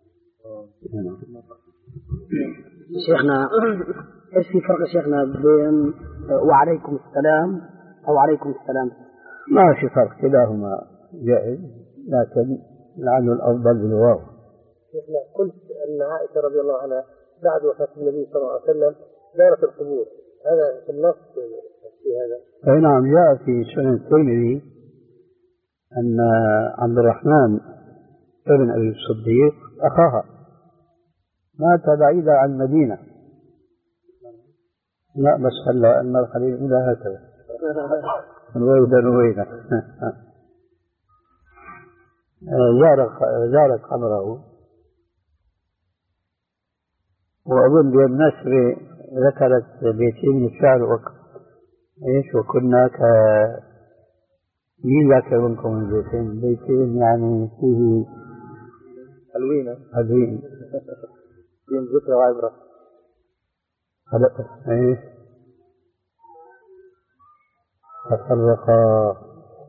Speaker 7: شيخنا ايش في فرق شيخنا بين وعليكم السلام او عليكم السلام؟
Speaker 2: ما في فرق، كلاهما جائز، لكن لعله الافضل بالواو.
Speaker 3: شيخنا قلت ان عائشه رضي الله عنها بعد وفاه النبي صلى الله عليه وسلم زارت القبور، هذا في النص في هذا؟
Speaker 2: اي نعم، جاء في سنن الترمذي ان عبد الرحمن ابن ابي الصديق اخاها مات بعيدا عن المدينة. لا بس هلا المرحلة الأولى هكذا رويدا رويدا. زارت قبره، وأظن بالنشر ذكرت بيتين من الشعر وقت إيش وكنا ك مين ذاكر منكم البيتين؟ بيتين يعني فيه
Speaker 6: حلوين
Speaker 2: حلوين
Speaker 6: فيهم ذكرى وعبرة.
Speaker 2: هلا ايه تفرقا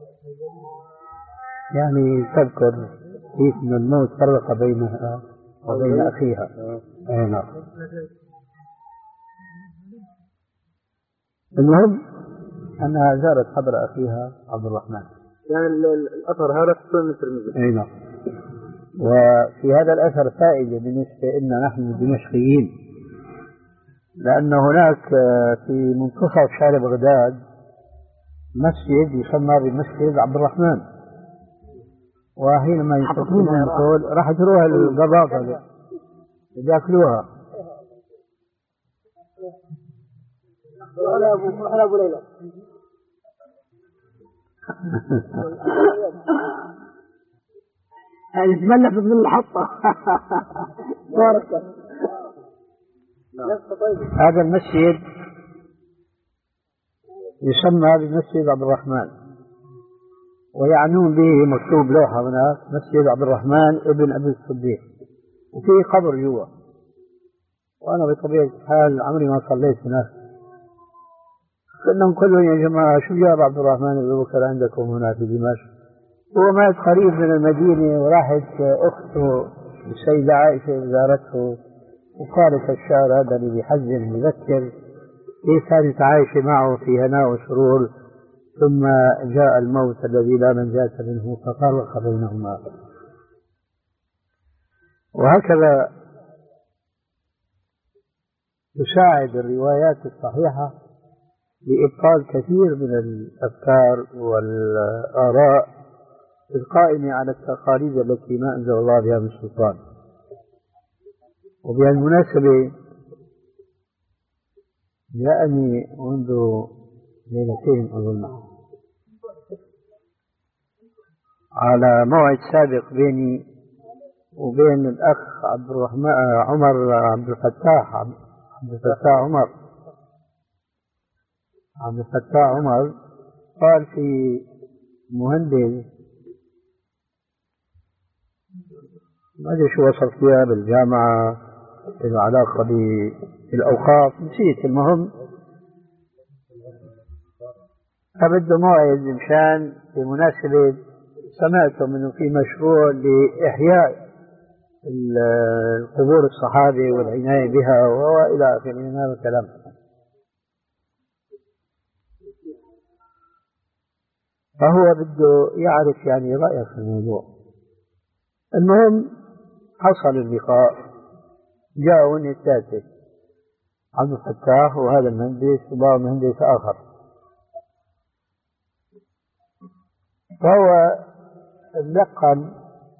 Speaker 2: يعني تذكر كيف من الموت فرق بينها وبين أخيها. اي نعم. المهم أنها زارت قبر أخيها عبد الرحمن.
Speaker 6: يعني الأثر هذا في سنن الترمذي.
Speaker 2: اي نعم. وفي هذا الأثر فائدة بالنسبة لنا نحن الدمشقيين، لأن هناك في منتصف شارع بغداد مسجد يسمى بمسجد عبد الرحمن، وحينما يستقيمون الدخول راح تروح القباطة يأكلوها.
Speaker 7: أنا أبو ليلى يعني تملك من الحطة.
Speaker 2: هذا المسجد يسمى بمسجد عبد الرحمن، ويعنون به مكتوب لوحة هناك مسجد عبد الرحمن ابن أبي الصديق، وفيه قبر جوا. وأنا بطبيعة الحال عمري ما صليت هناك، قلنا كلهم يا جماعة شو جاب عبد الرحمن أبو بكر عندكم هنا في دمشق؟ هو مات قريب من المدينة، وراحت أخته السيدة عائشة زارته وقالت الشعر هذا اللي بيحزن بيذكر كيف كانت عايشة معه في هناء وسرور، ثم جاء الموت الذي لا منجاة منه ففرق بينهما. وهكذا تساعد الروايات الصحيحة لإبطال كثير من الأفكار والآراء القائمة على التقاليد التي ما أنزل الله بها من سلطان. وبالمناسبة جاءني منذ ليلتين أظن على موعد سابق بيني وبين الأخ عبد الرحمن عمر عبد الفتاح عبد الفتاح عمر عبد الفتاح عمر قال في مهندس ما أدري شو وصل فيها بالجامعة العلاقة بالأوقاف نسيت، المهم فبده موعد مشان بمناسبة سمعتم انه في مشروع لإحياء قبور الصحابة والعناية بها وإلى آخره من هذا الكلام. فهو بده يعرف يعني رأيك في الموضوع. المهم حصل اللقاء، جاءوني الثالثة عبد الفتاح وهذا المهندس وبعض مهندس آخر، فهو لقن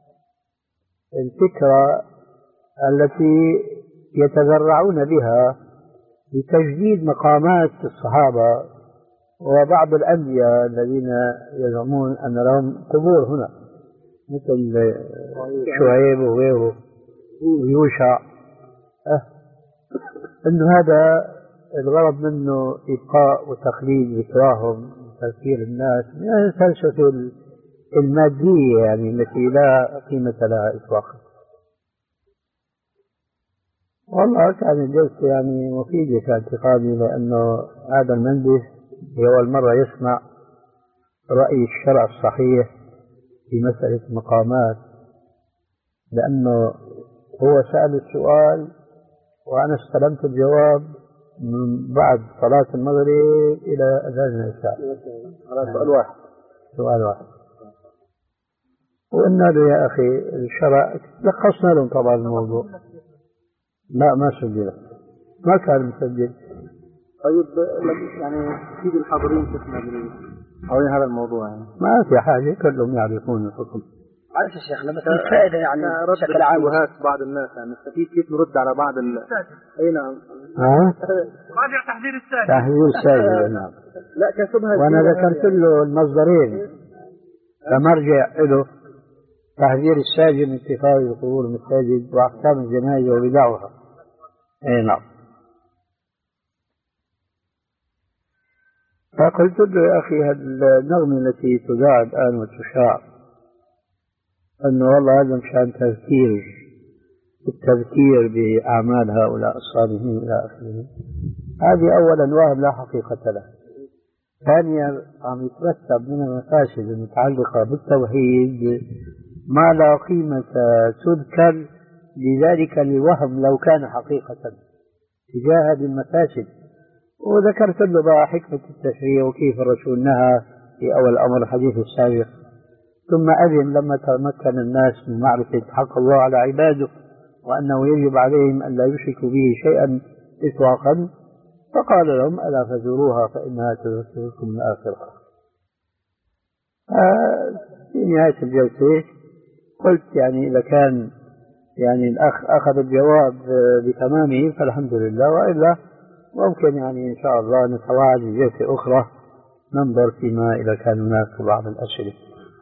Speaker 2: الفكرة التي يتذرعون بها لتجديد مقامات الصحابة وبعض الأنبياء الذين يزعمون أن لهم قبور هنا مثل شعيب وغيره ويوشع، أه أنه هذا الغرض منه إبقاء وتخليد ذكراهم وتذكير الناس من الفلسفة المادية يعني التي لا قيمة لها إطلاقا. والله كان الجلسة يعني مفيدة في اعتقادي، لأنه هذا المهندس لأول مرة يسمع رأي الشرع الصحيح في مسألة المقامات، لأنه هو سأل السؤال وأنا استلمت الجواب من بعد صلاة المغرب إلى أذان العشاء
Speaker 6: على سؤال واحد
Speaker 2: سؤال واحد وقلنا له يا أخي الشرع، لخصنا لهم طبعا الموضوع. لا ما سجل، ما كان مسجل.
Speaker 6: طيب يعني تفيد الحاضرين شفنا حوالين هذا الموضوع يعني
Speaker 2: ما في حاجة كلهم يعرفون الحكم.
Speaker 7: معلش يا شيخنا بس الفائدة يعني بشكل عام
Speaker 6: وهات بعض الناس يعني نستفيد كيف نرد على بعض ال أي نعم
Speaker 2: ها؟
Speaker 3: راجع تحذير الساجد.
Speaker 2: تحذير الساجد نعم.
Speaker 6: لا كتبها
Speaker 2: وأنا ذكرت له المصدرين كمرجع له، تحذير الساجد من اتخاذ القبور المساجد وأحكام الجنائز وبدعها. أي نعم. فقلت له يا أخي هذه النغمة التي تذاع الآن وتشاع أنه والله هذا مشان تذكير التذكير بأعمال هؤلاء الصالحين إلى آخره، هذه أولا وهم لا حقيقة له. ثانيا عم يترتب من المفاسد المتعلقة بالتوحيد ما لا قيمة تذكر لذلك الوهم لو كان حقيقة تجاه هذه المفاسد. وذكرت له بقى حكمة التشريع وكيف الرسول نهى في أول أمر الحديث السابق، ثم أذن لما تمكن الناس من معرفة حق الله على عباده وأنه يجب عليهم أن لا يشركوا به شيئا إطلاقا، فقال لهم ألا فزوروها فإنها تذكركم الآخرة. في نهاية الجلسة قلت يعني إذا كان يعني الأخ أخذ الجواب بتمامه فالحمد لله، وإلا ممكن يعني إن شاء الله نتواعد بجلسة أخرى ننظر فيما إذا كان هناك بعض الأسئلة.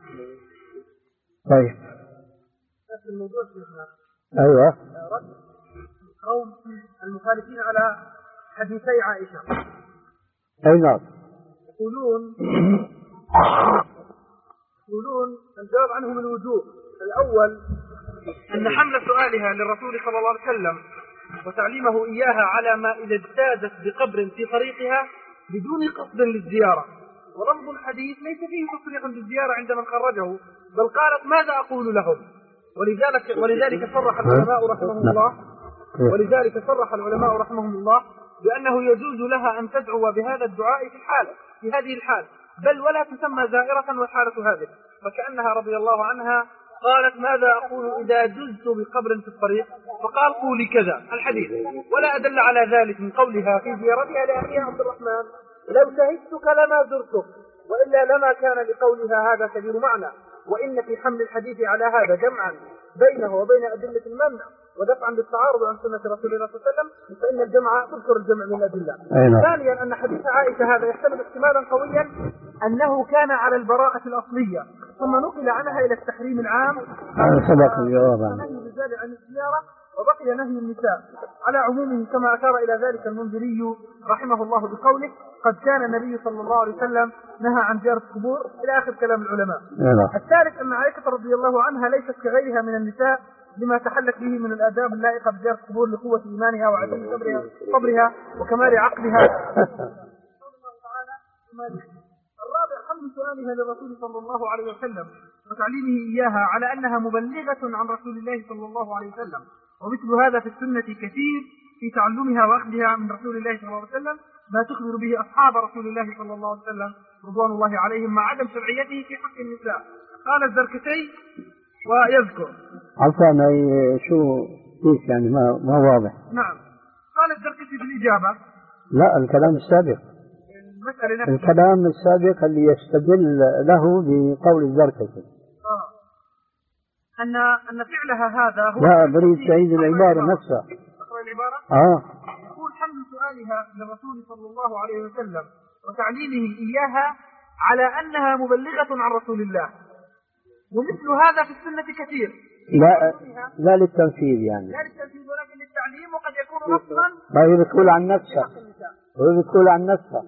Speaker 2: طيب.
Speaker 3: نفس الموضوع شيخنا.
Speaker 2: أيوة.
Speaker 3: رد قوم المخالفين على حديثي عائشة.
Speaker 2: أي نعم.
Speaker 3: يقولون يقولون الجواب عنه من وجوه. الأول أن حمل سؤالها للرسول صلى الله عليه وسلم وتعليمه إياها على ما إذا اجتازت بقبر في طريقها بدون قصد للزيارة، ولفظ الحديث ليس فيه تصريح بالزيارة عند من خرجه، بل قالت ماذا أقول لهم. ولذلك ولذلك صرح العلماء رحمهم الله ولذلك صرح العلماء رحمهم الله بأنه يجوز لها أن تدعو بهذا الدعاء في الحالة في هذه الحال، بل ولا تسمى زائرة والحالة هذه، فكأنها رضي الله عنها قالت ماذا أقول إذا جزت بقبر في الطريق، فقال قولي كذا الحديث، ولا أدل على ذلك من قولها في زيارتها لأخيها عبد الرحمن لو شهدتك لما زرتك، وإلا لما كان لقولها هذا كبير معنى. وإن في حمل الحديث على هذا جمعا بينه وبين أدلة المنع ودفعا بالتعارض عن سنة رسول الله صلى الله عليه وسلم، فإن الجمع تذكر الجمع من الأدلة. ثانيا أن حديث عائشة هذا يحتمل احتمالا قويا أنه كان على البراءة الأصلية ثم نقل عنها إلى التحريم العام
Speaker 2: سبق الجواب عنه
Speaker 3: نهي الرجال عن الزيارة وبقي نهي النساء على عمومه، كما أشار إلى ذلك المنذري رحمه الله بقوله قد كان النبي صلى الله عليه وسلم نهى عن زيارة القبور إلى آخر كلام العلماء. الثالث أن عائشة رضي الله عنها ليست كغيرها من النساء لما تحلت به من الآداب اللائقة بزيارة القبور لقوة إيمانها وعدم صبرها, صبرها وكمال عقلها. الرابع حمل سؤالها للرسول صلى الله عليه وسلم وتعليمه إياها على أنها مبلغة عن رسول الله صلى الله عليه وسلم. ومثل هذا في السنة كثير في تعلمها وأخذها من رسول الله صلى الله عليه وسلم ما تخبر به أصحاب رسول الله صلى الله عليه وسلم رضوان الله عليهم مع عدم شرعيته في حق النساء. قال الزركشي ويذكر
Speaker 2: عفوا شو كيف يعني ما ما واضح.
Speaker 3: نعم قال الزركشي في الإجابة
Speaker 2: لا الكلام السابق الكلام السابق اللي يستدل له بقول الزركشي
Speaker 3: آه. أن أن فعلها هذا هو
Speaker 2: لا بريد تعيد العبارة نفسها.
Speaker 3: أقرأ العبارة
Speaker 2: آه.
Speaker 3: يقول حمل سؤالها للرسول صلى الله عليه وسلم وتعليمه إياها على أنها مبلغة عن رسول الله. ومثل هذا في السنة كثير.
Speaker 2: لا لا للتنفيذ يعني.
Speaker 3: لا للتنفيذ ولكن للتعليم وقد يكون نصا.
Speaker 2: ما هي بتقول عن نفسها. هي بتقول عن نفسها.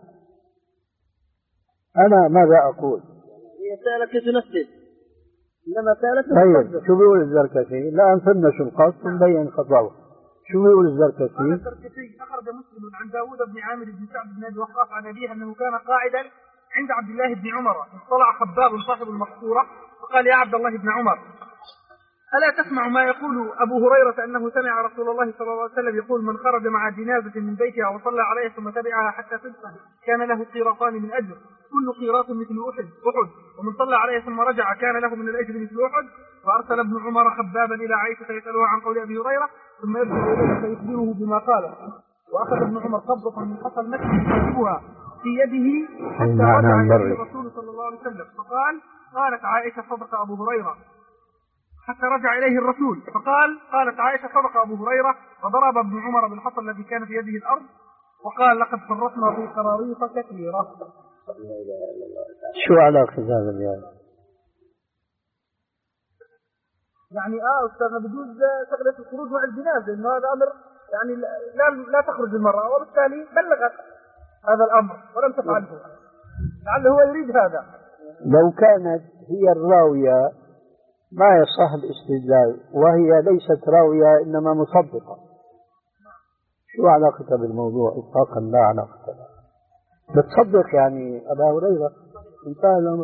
Speaker 2: أنا ماذا أقول؟
Speaker 1: هي سألك تنفذ. إنما سألك
Speaker 2: طيب شو بيقول الزركشي؟ لا أنفذنا شو القصد ونبين خطوه. شو بيقول الزركشي؟
Speaker 3: قال الزركشي أخرج مسلم عن داوود بن عامر بن سعد بن أبي وقاص عن أبيه أنه كان قاعدا عند عبد الله بن عمر اطلع خباب صاحب المقصورة فقال يا عبد الله بن عمر ألا تسمع ما يقول أبو هريرة أنه سمع رسول الله صلى الله عليه وسلم يقول من خرج مع جنازة من بيتها وصلى عليها ثم تبعها حتى تدفن كان له قيراطان من أجر كل قيراط مثل أحد أحد ومن صلى عليها ثم رجع كان له من الأجر مثل أحد. فأرسل ابن عمر خبابا إلى عائشة يسألها عن قول أبي هريرة ثم يرجع إليه فيخبره بما قال. وأخذ ابن عمر قبضة من حصى المسجد يكتبها في يده حتى رجع إليه الرسول صلى الله عليه وسلم فقال قالت عائشة صدق أبو هريرة حتى رجع إليه الرسول فقال قالت عائشة صدق أبو هريرة وضرب ابن عمر بالحصى الذي كان في يده الأرض وقال لقد فرطنا في قراريط كثيرة.
Speaker 2: شو علاقة هذا بهذا؟
Speaker 3: يعني اه استاذنا بجوز شغله الخروج مع الجنازه انه هذا امر يعني لا لا تخرج المراه وبالتالي بلغت هذا الامر ولم تفعله لعله هو يريد هذا.
Speaker 2: لو كانت هي الراويه ما يصح الاستدلال وهي ليست راويه انما مصدقه شو علاقتها بالموضوع؟ اطلاقا لا علاقه لها. بتصدق يعني ابا هريره انتهى الامر.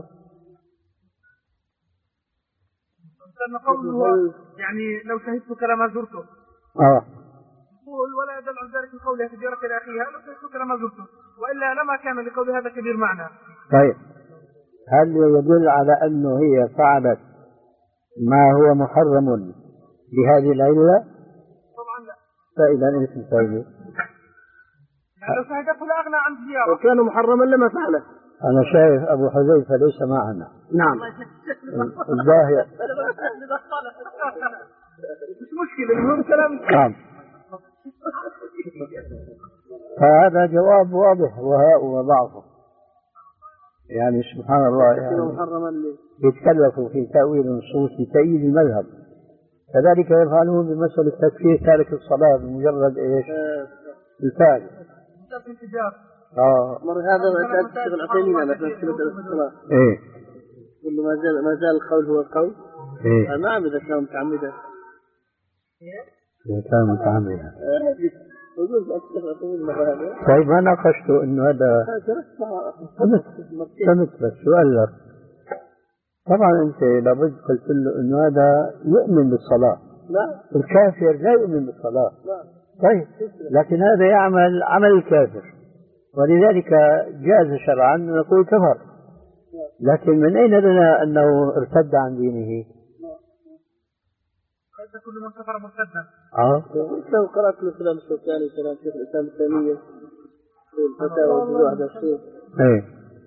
Speaker 3: لأن قوله يعني لو شهدتك لما زرته.
Speaker 2: آه.
Speaker 3: يقول ولا يدل عن ذلك من قولها تجارة لأخيها لو شهدتك لما زرته وإلا لما كان لقول هذا كبير معنى.
Speaker 2: طيب هل يدل على أنه هي فعلت ما هو محرم بهذه العلة؟
Speaker 3: طبعا لا.
Speaker 2: فإذا إيش الفائدة؟
Speaker 3: يعني لو شهدته لأغنى عن زيارة.
Speaker 1: وكان محرما لما فعله.
Speaker 2: أنا شايف أبو حذيفة ليس معنا.
Speaker 1: نعم.
Speaker 2: الظاهر.
Speaker 3: مش مشكلة المهم كلام.
Speaker 2: نعم. فهذا جواب واضح وهاء وضعفه. يعني سبحان الله يعني يتكلفوا في تأويل النصوص لتأييد المذهب. كذلك يفعلون بمسألة تكفير تارك الصلاة بمجرد إيش؟ الفعل.
Speaker 1: اه مر هذا سألت الشيخ العثيمين على مسألة الصلاة.
Speaker 2: ايه.
Speaker 1: كل ما زال ما زال القول هو القول.
Speaker 2: ايه.
Speaker 1: ما إذا كان متعمدا.
Speaker 2: إذا كان متعمدا. طيب ما ناقشته إنه هذا. سمت بس سؤال لك. طبعا أنت لابد قلت له إنه هذا يؤمن بالصلاة.
Speaker 1: لا.
Speaker 2: الكافر لا يؤمن بالصلاة.
Speaker 1: لا.
Speaker 2: طيب لكن هذا يعمل عمل الكافر. ولذلك جاز شرعا أن نقول كفر لكن من أين لنا أنه ارتد عن دينه؟
Speaker 3: ليس كل من كفر مرتدا.
Speaker 2: اه
Speaker 1: لو قرأت الكلام الشوكاني كلام شيخ الإسلام التيمية والفتاوى الجزء واحد وعشرين.
Speaker 2: ايه.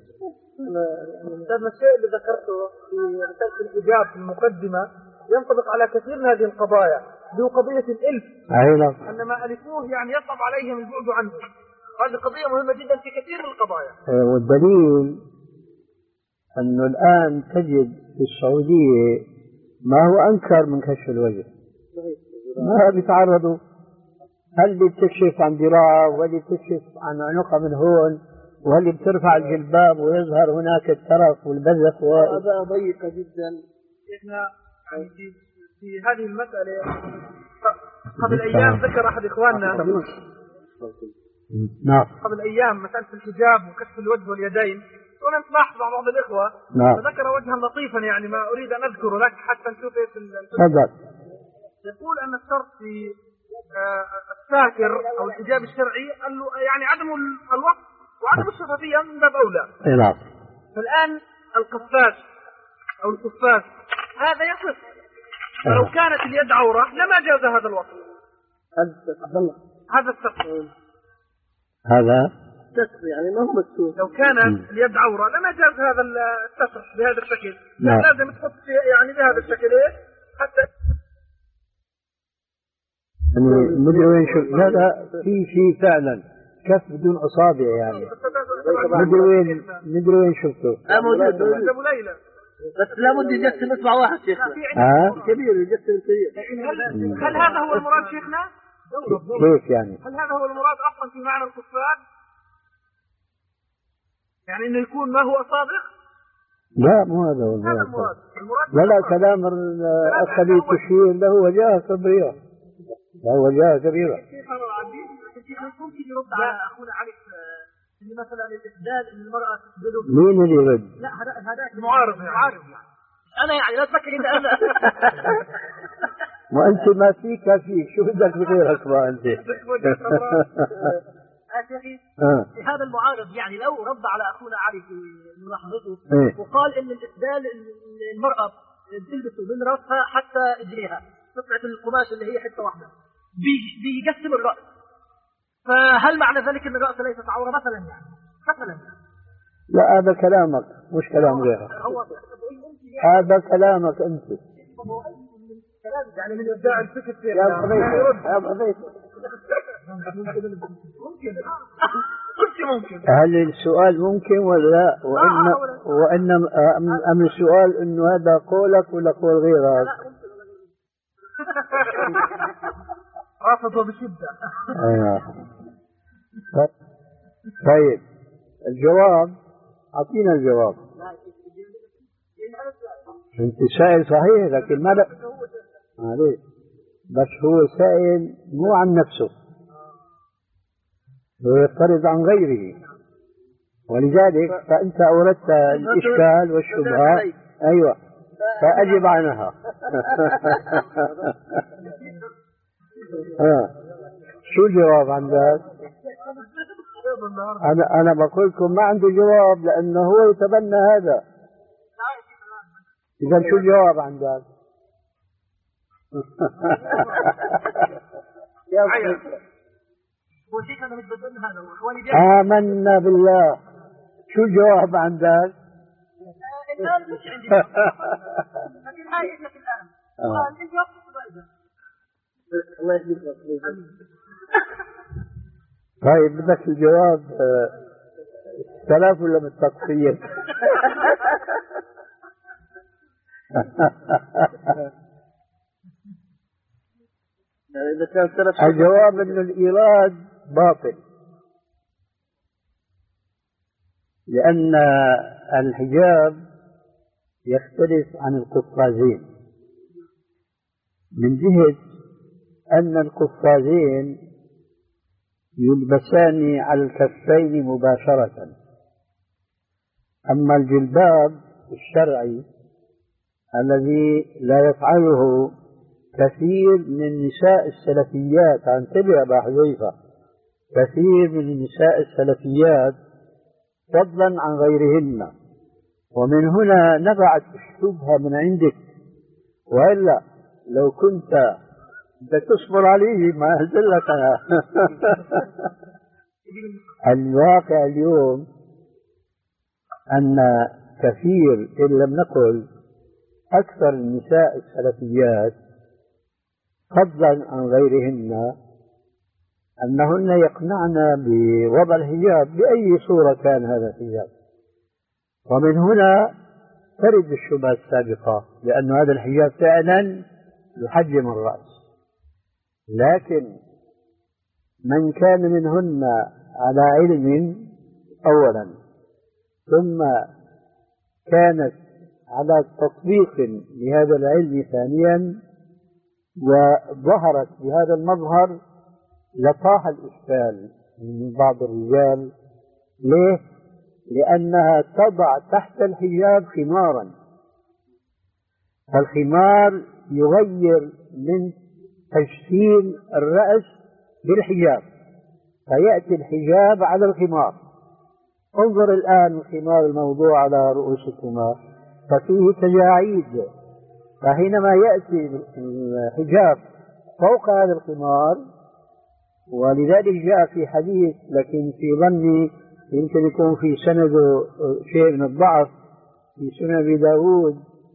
Speaker 3: هذا الشيء اللي ذكرته في رسالة الإجابة في المقدمة ينطبق على كثير من هذه القضايا ذو قضية الإلف.
Speaker 2: أيوة.
Speaker 3: أن ما ألفوه يعني يصعب عليهم البعد عنه. هذه قضية مهمة جدا في كثير من القضايا.
Speaker 2: والدليل أنه الآن تجد في السعودية ما هو أنكر من كشف الوجه. ما بيتعرضوا هل اللي بتكشف عن ذراعه واللي بتكشف عن عنقه من هون واللي بترفع الجلباب ويظهر هناك الترف والبذخ و...
Speaker 1: هذا ضيقة جدا.
Speaker 3: إحنا يعني في, في هذه المسألة قبل أيام ذكر أحد إخواننا
Speaker 2: نعم.
Speaker 3: قبل أيام مسألة الحجاب وكشف الوجه واليدين هنا انطباع مع بعض الإخوة
Speaker 2: نعم.
Speaker 3: فذكر وجها لطيفا يعني ما أريد أن أذكره لك حتى نشوف إيه في ال-
Speaker 2: تفضل.
Speaker 3: يقول أن الشرط في آه، الساكر أو الحجاب الشرعي أنه يعني عدم ال- الوقت وعدم الشفافية من باب أولى.
Speaker 2: إيه نعم.
Speaker 3: فالآن القفاز أو القفاز هذا يصف، فلو كانت اليد عورة لما جاز هذا الوقت. هذا السقف
Speaker 2: هذا
Speaker 1: ستر يعني ما هو مكتوب.
Speaker 3: لو كانت اليد عورة لما جاز هذا الستر بهذا الشكل.
Speaker 2: نعم.
Speaker 3: لازم تحط شيء يعني بهذا الشكل إيه حتى
Speaker 2: يعني مدري وين شو. لا لا في شيء فعلا كف بدون أصابع يعني. مدري وين مدري وين شفته.
Speaker 1: آه موجود موجود.
Speaker 3: أبو ليلى.
Speaker 1: بس لابد يجسم اصبع واحد شيخنا.
Speaker 2: ها؟
Speaker 1: كبير يجسم كبير.
Speaker 3: هل, هل هذا هو المراد شيخنا؟
Speaker 2: كيف يعني؟
Speaker 3: هل هذا هو المراد أصلا في معنى القفاز؟ يعني إنه يكون ما هو أصابع؟
Speaker 2: لا مو هذا هو
Speaker 3: هذا
Speaker 2: المراد.
Speaker 3: المراد. المراد
Speaker 2: لا لا كلام الأخ اللي تشير له وجهه كبيرة. له وجهه كبيرة.
Speaker 5: ممكن يرد على اخونا علي ان مثلا الاستبدال ان المراه تسبله.
Speaker 2: مين اللي يرد؟
Speaker 5: لا هذا هذاك
Speaker 3: المعارض يعني.
Speaker 5: معارض يعني انا يعني لا تفكر ان انا
Speaker 2: ما أنت ما فيك فيك شو بدك بغيرك ما أنت.
Speaker 5: يا شيخي
Speaker 2: آه.
Speaker 5: في هذا المعارض يعني لو رد على اخونا علي في ملاحظته
Speaker 2: إيه.
Speaker 5: وقال ان الاسبال المراه تلبسه من راسها حتى اجريها قطعه القماش اللي هي حته واحده بي- بيقسم الراس، فهل معنى ذلك ان الراس ليست عوره مثلا يعني مثلا يعني
Speaker 2: لا هذا كلامك مش كلام غيرك.
Speaker 5: هو
Speaker 2: هذا كلامك أنت.
Speaker 3: يعني من إبداع الفكر
Speaker 2: يا حبيبي يا حبيبي.
Speaker 3: ممكن ممكن
Speaker 2: هل السؤال ممكن ولا لا؟ وإن وإن أم- أم السؤال إنه هذا قولك ولا قول غيرك؟
Speaker 3: رافضه بشدة.
Speaker 2: أيوة. طيب الجواب أعطينا الجواب. أنت سائل صحيح لكن ماذا؟ عليك بس هو سائل مو عن نفسه، هو يفترض عن غيره، ولذلك فأنت أوردت الإشكال والشبهة. أيوة فأجب عنها. آه. شو الجواب عندك؟ أنا أنا بقول لكم ما عنده جواب لأنه هو يتبنى هذا. إذا شو الجواب عندك؟
Speaker 5: هو شيء انا مش بظن هذا هو اخواني بيعملوا
Speaker 2: آمنا بالله. شو الجواب عندك؟
Speaker 5: الان مش عندي لكن هاي احنا في الان قال انت وقت
Speaker 1: الله يهديك.
Speaker 2: طيب بدك الجواب آه، سلف ولا بالتقصير؟
Speaker 1: إذا كان سلف
Speaker 2: الجواب أن الإيراد باطل، لأن الحجاب يختلف عن القفازين من جهة أن القفازين يلبسان على الكفين مباشرة، أما الجلباب الشرعي الذي لا يفعله كثير من النساء السلفيات، انتبه يا أبا حذيفة، كثير من النساء السلفيات فضلا عن غيرهن، ومن هنا نبعت الشبهة من عندك، وإلا لو كنت بدك تصبر عليه ما أهزل لك أنا. الواقع اليوم أن كثير إن لم نقل أكثر النساء السلفيات فضلا عن غيرهن أنهن يقنعن بوضع الحجاب بأي صورة كان هذا الحجاب، ومن هنا ترد الشبهة السابقة، لأن هذا الحجاب فعلا يحجم الرأس. لكن من كان منهن على علم أولا ثم كانت على تطبيق لهذا العلم ثانيا وظهرت بهذا المظهر لطاح الإشكال من بعض الرجال. ليه؟ لأنها تضع تحت الحجاب خمارا، فالخمار يغير من تجسيم الرأس بالحجاب، فيأتي الحجاب على الخمار. انظر الآن الخمار الموضوع على رؤوسكما ففيه تجاعيد، فحينما يأتي الحجاب فوق هذا الخمار، ولذلك جاء في حديث لكن في ظني يمكن يكون في سنده شيء من الضعف في سنن أبي داود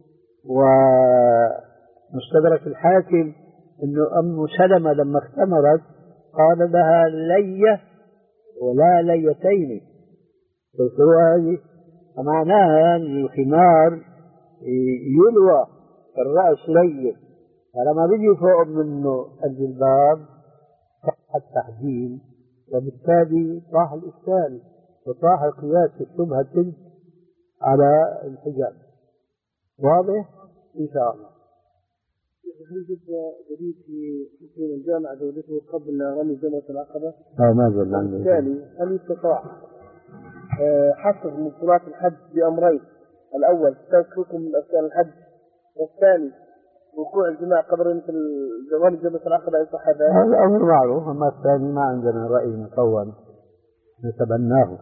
Speaker 2: ومستدرك الحاكم، أنه أم سلمة لما اختمرت قال لها لية ولا ليتين، قلت له هذه فمعناها أن الخمار يلوى الرأس لية، فلما بيجي فوق منه الجلباب صح التحجيم، وبالتالي طاح الإشكال وطاح قياس الشبهة تلك على الحجاب. واضح؟ إن شاء الله.
Speaker 6: هل جد جديد في حكم الجامعة دولته قبل رمي جمرة العقبة؟
Speaker 2: أو ما زال عنده.
Speaker 6: بالتالي هل يستطاع حصر مبطلات الحج بأمرين؟ الأول ترككم من أركان الحج، والثاني وقوع الجماع قبل مثل رمي جمرة العقبة إن صح ذلك؟
Speaker 2: هذا أمر معروف، أما الثاني ما عندنا رأي مكون نتبناه،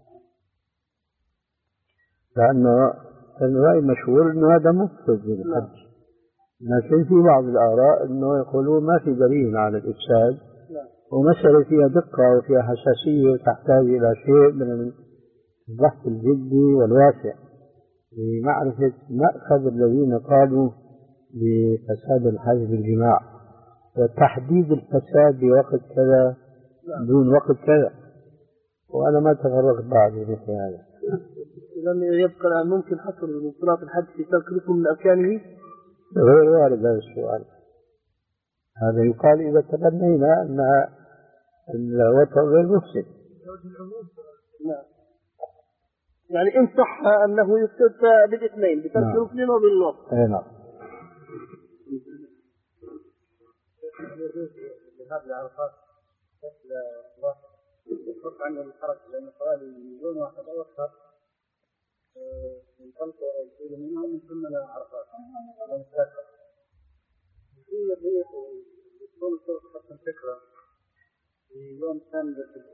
Speaker 2: لأنه الرأي مشهور أنه هذا مفسد للحج، لكن في بعض الآراء أنه يقولون ما في دليل على الإفساد، ومسألة فيها دقة وفيها حساسية تحتاج إلى شيء من البحث الجدي والواسع لمعرفة مأخذ الذين قالوا بفساد الحج بالجماع، وتحديد الفساد بوقت كذا دون وقت كذا، وأنا ما تفرغت بعد مثل هذا.
Speaker 6: إذن يبقى الآن ممكن حصر مبطلات الحج في ترك ركن من أركانه؟
Speaker 2: غير وارد هذا السؤال، هذا يقال إذا تبنينا أن الوطن غير مفسد.
Speaker 6: نعم، يعني إن صح أنه يفسد بالاثنين بترك ركن وبالوقت.
Speaker 2: أي نعم.
Speaker 4: هذه العرفات يخف عن الحرج لأن حوالي مليون واحد أو أكثر ينطلقوا يصيروا منهم من ثم إلى عرفات أو مستشفى. في الريح ويكون صوت حتى الفكرة في يوم ثاني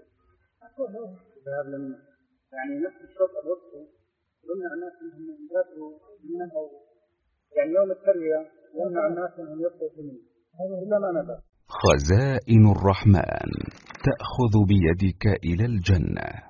Speaker 4: ذهاب لمنى، يعني نفس الشوط الوقتي يمنع الناس منهم يذهبوا منه، أو يعني يوم التربية يمنع الناس منهم يبقوا في منه، هذا إلا ما نبأ.
Speaker 8: خزائن الرحمن تأخذ بيدك إلى الجنة.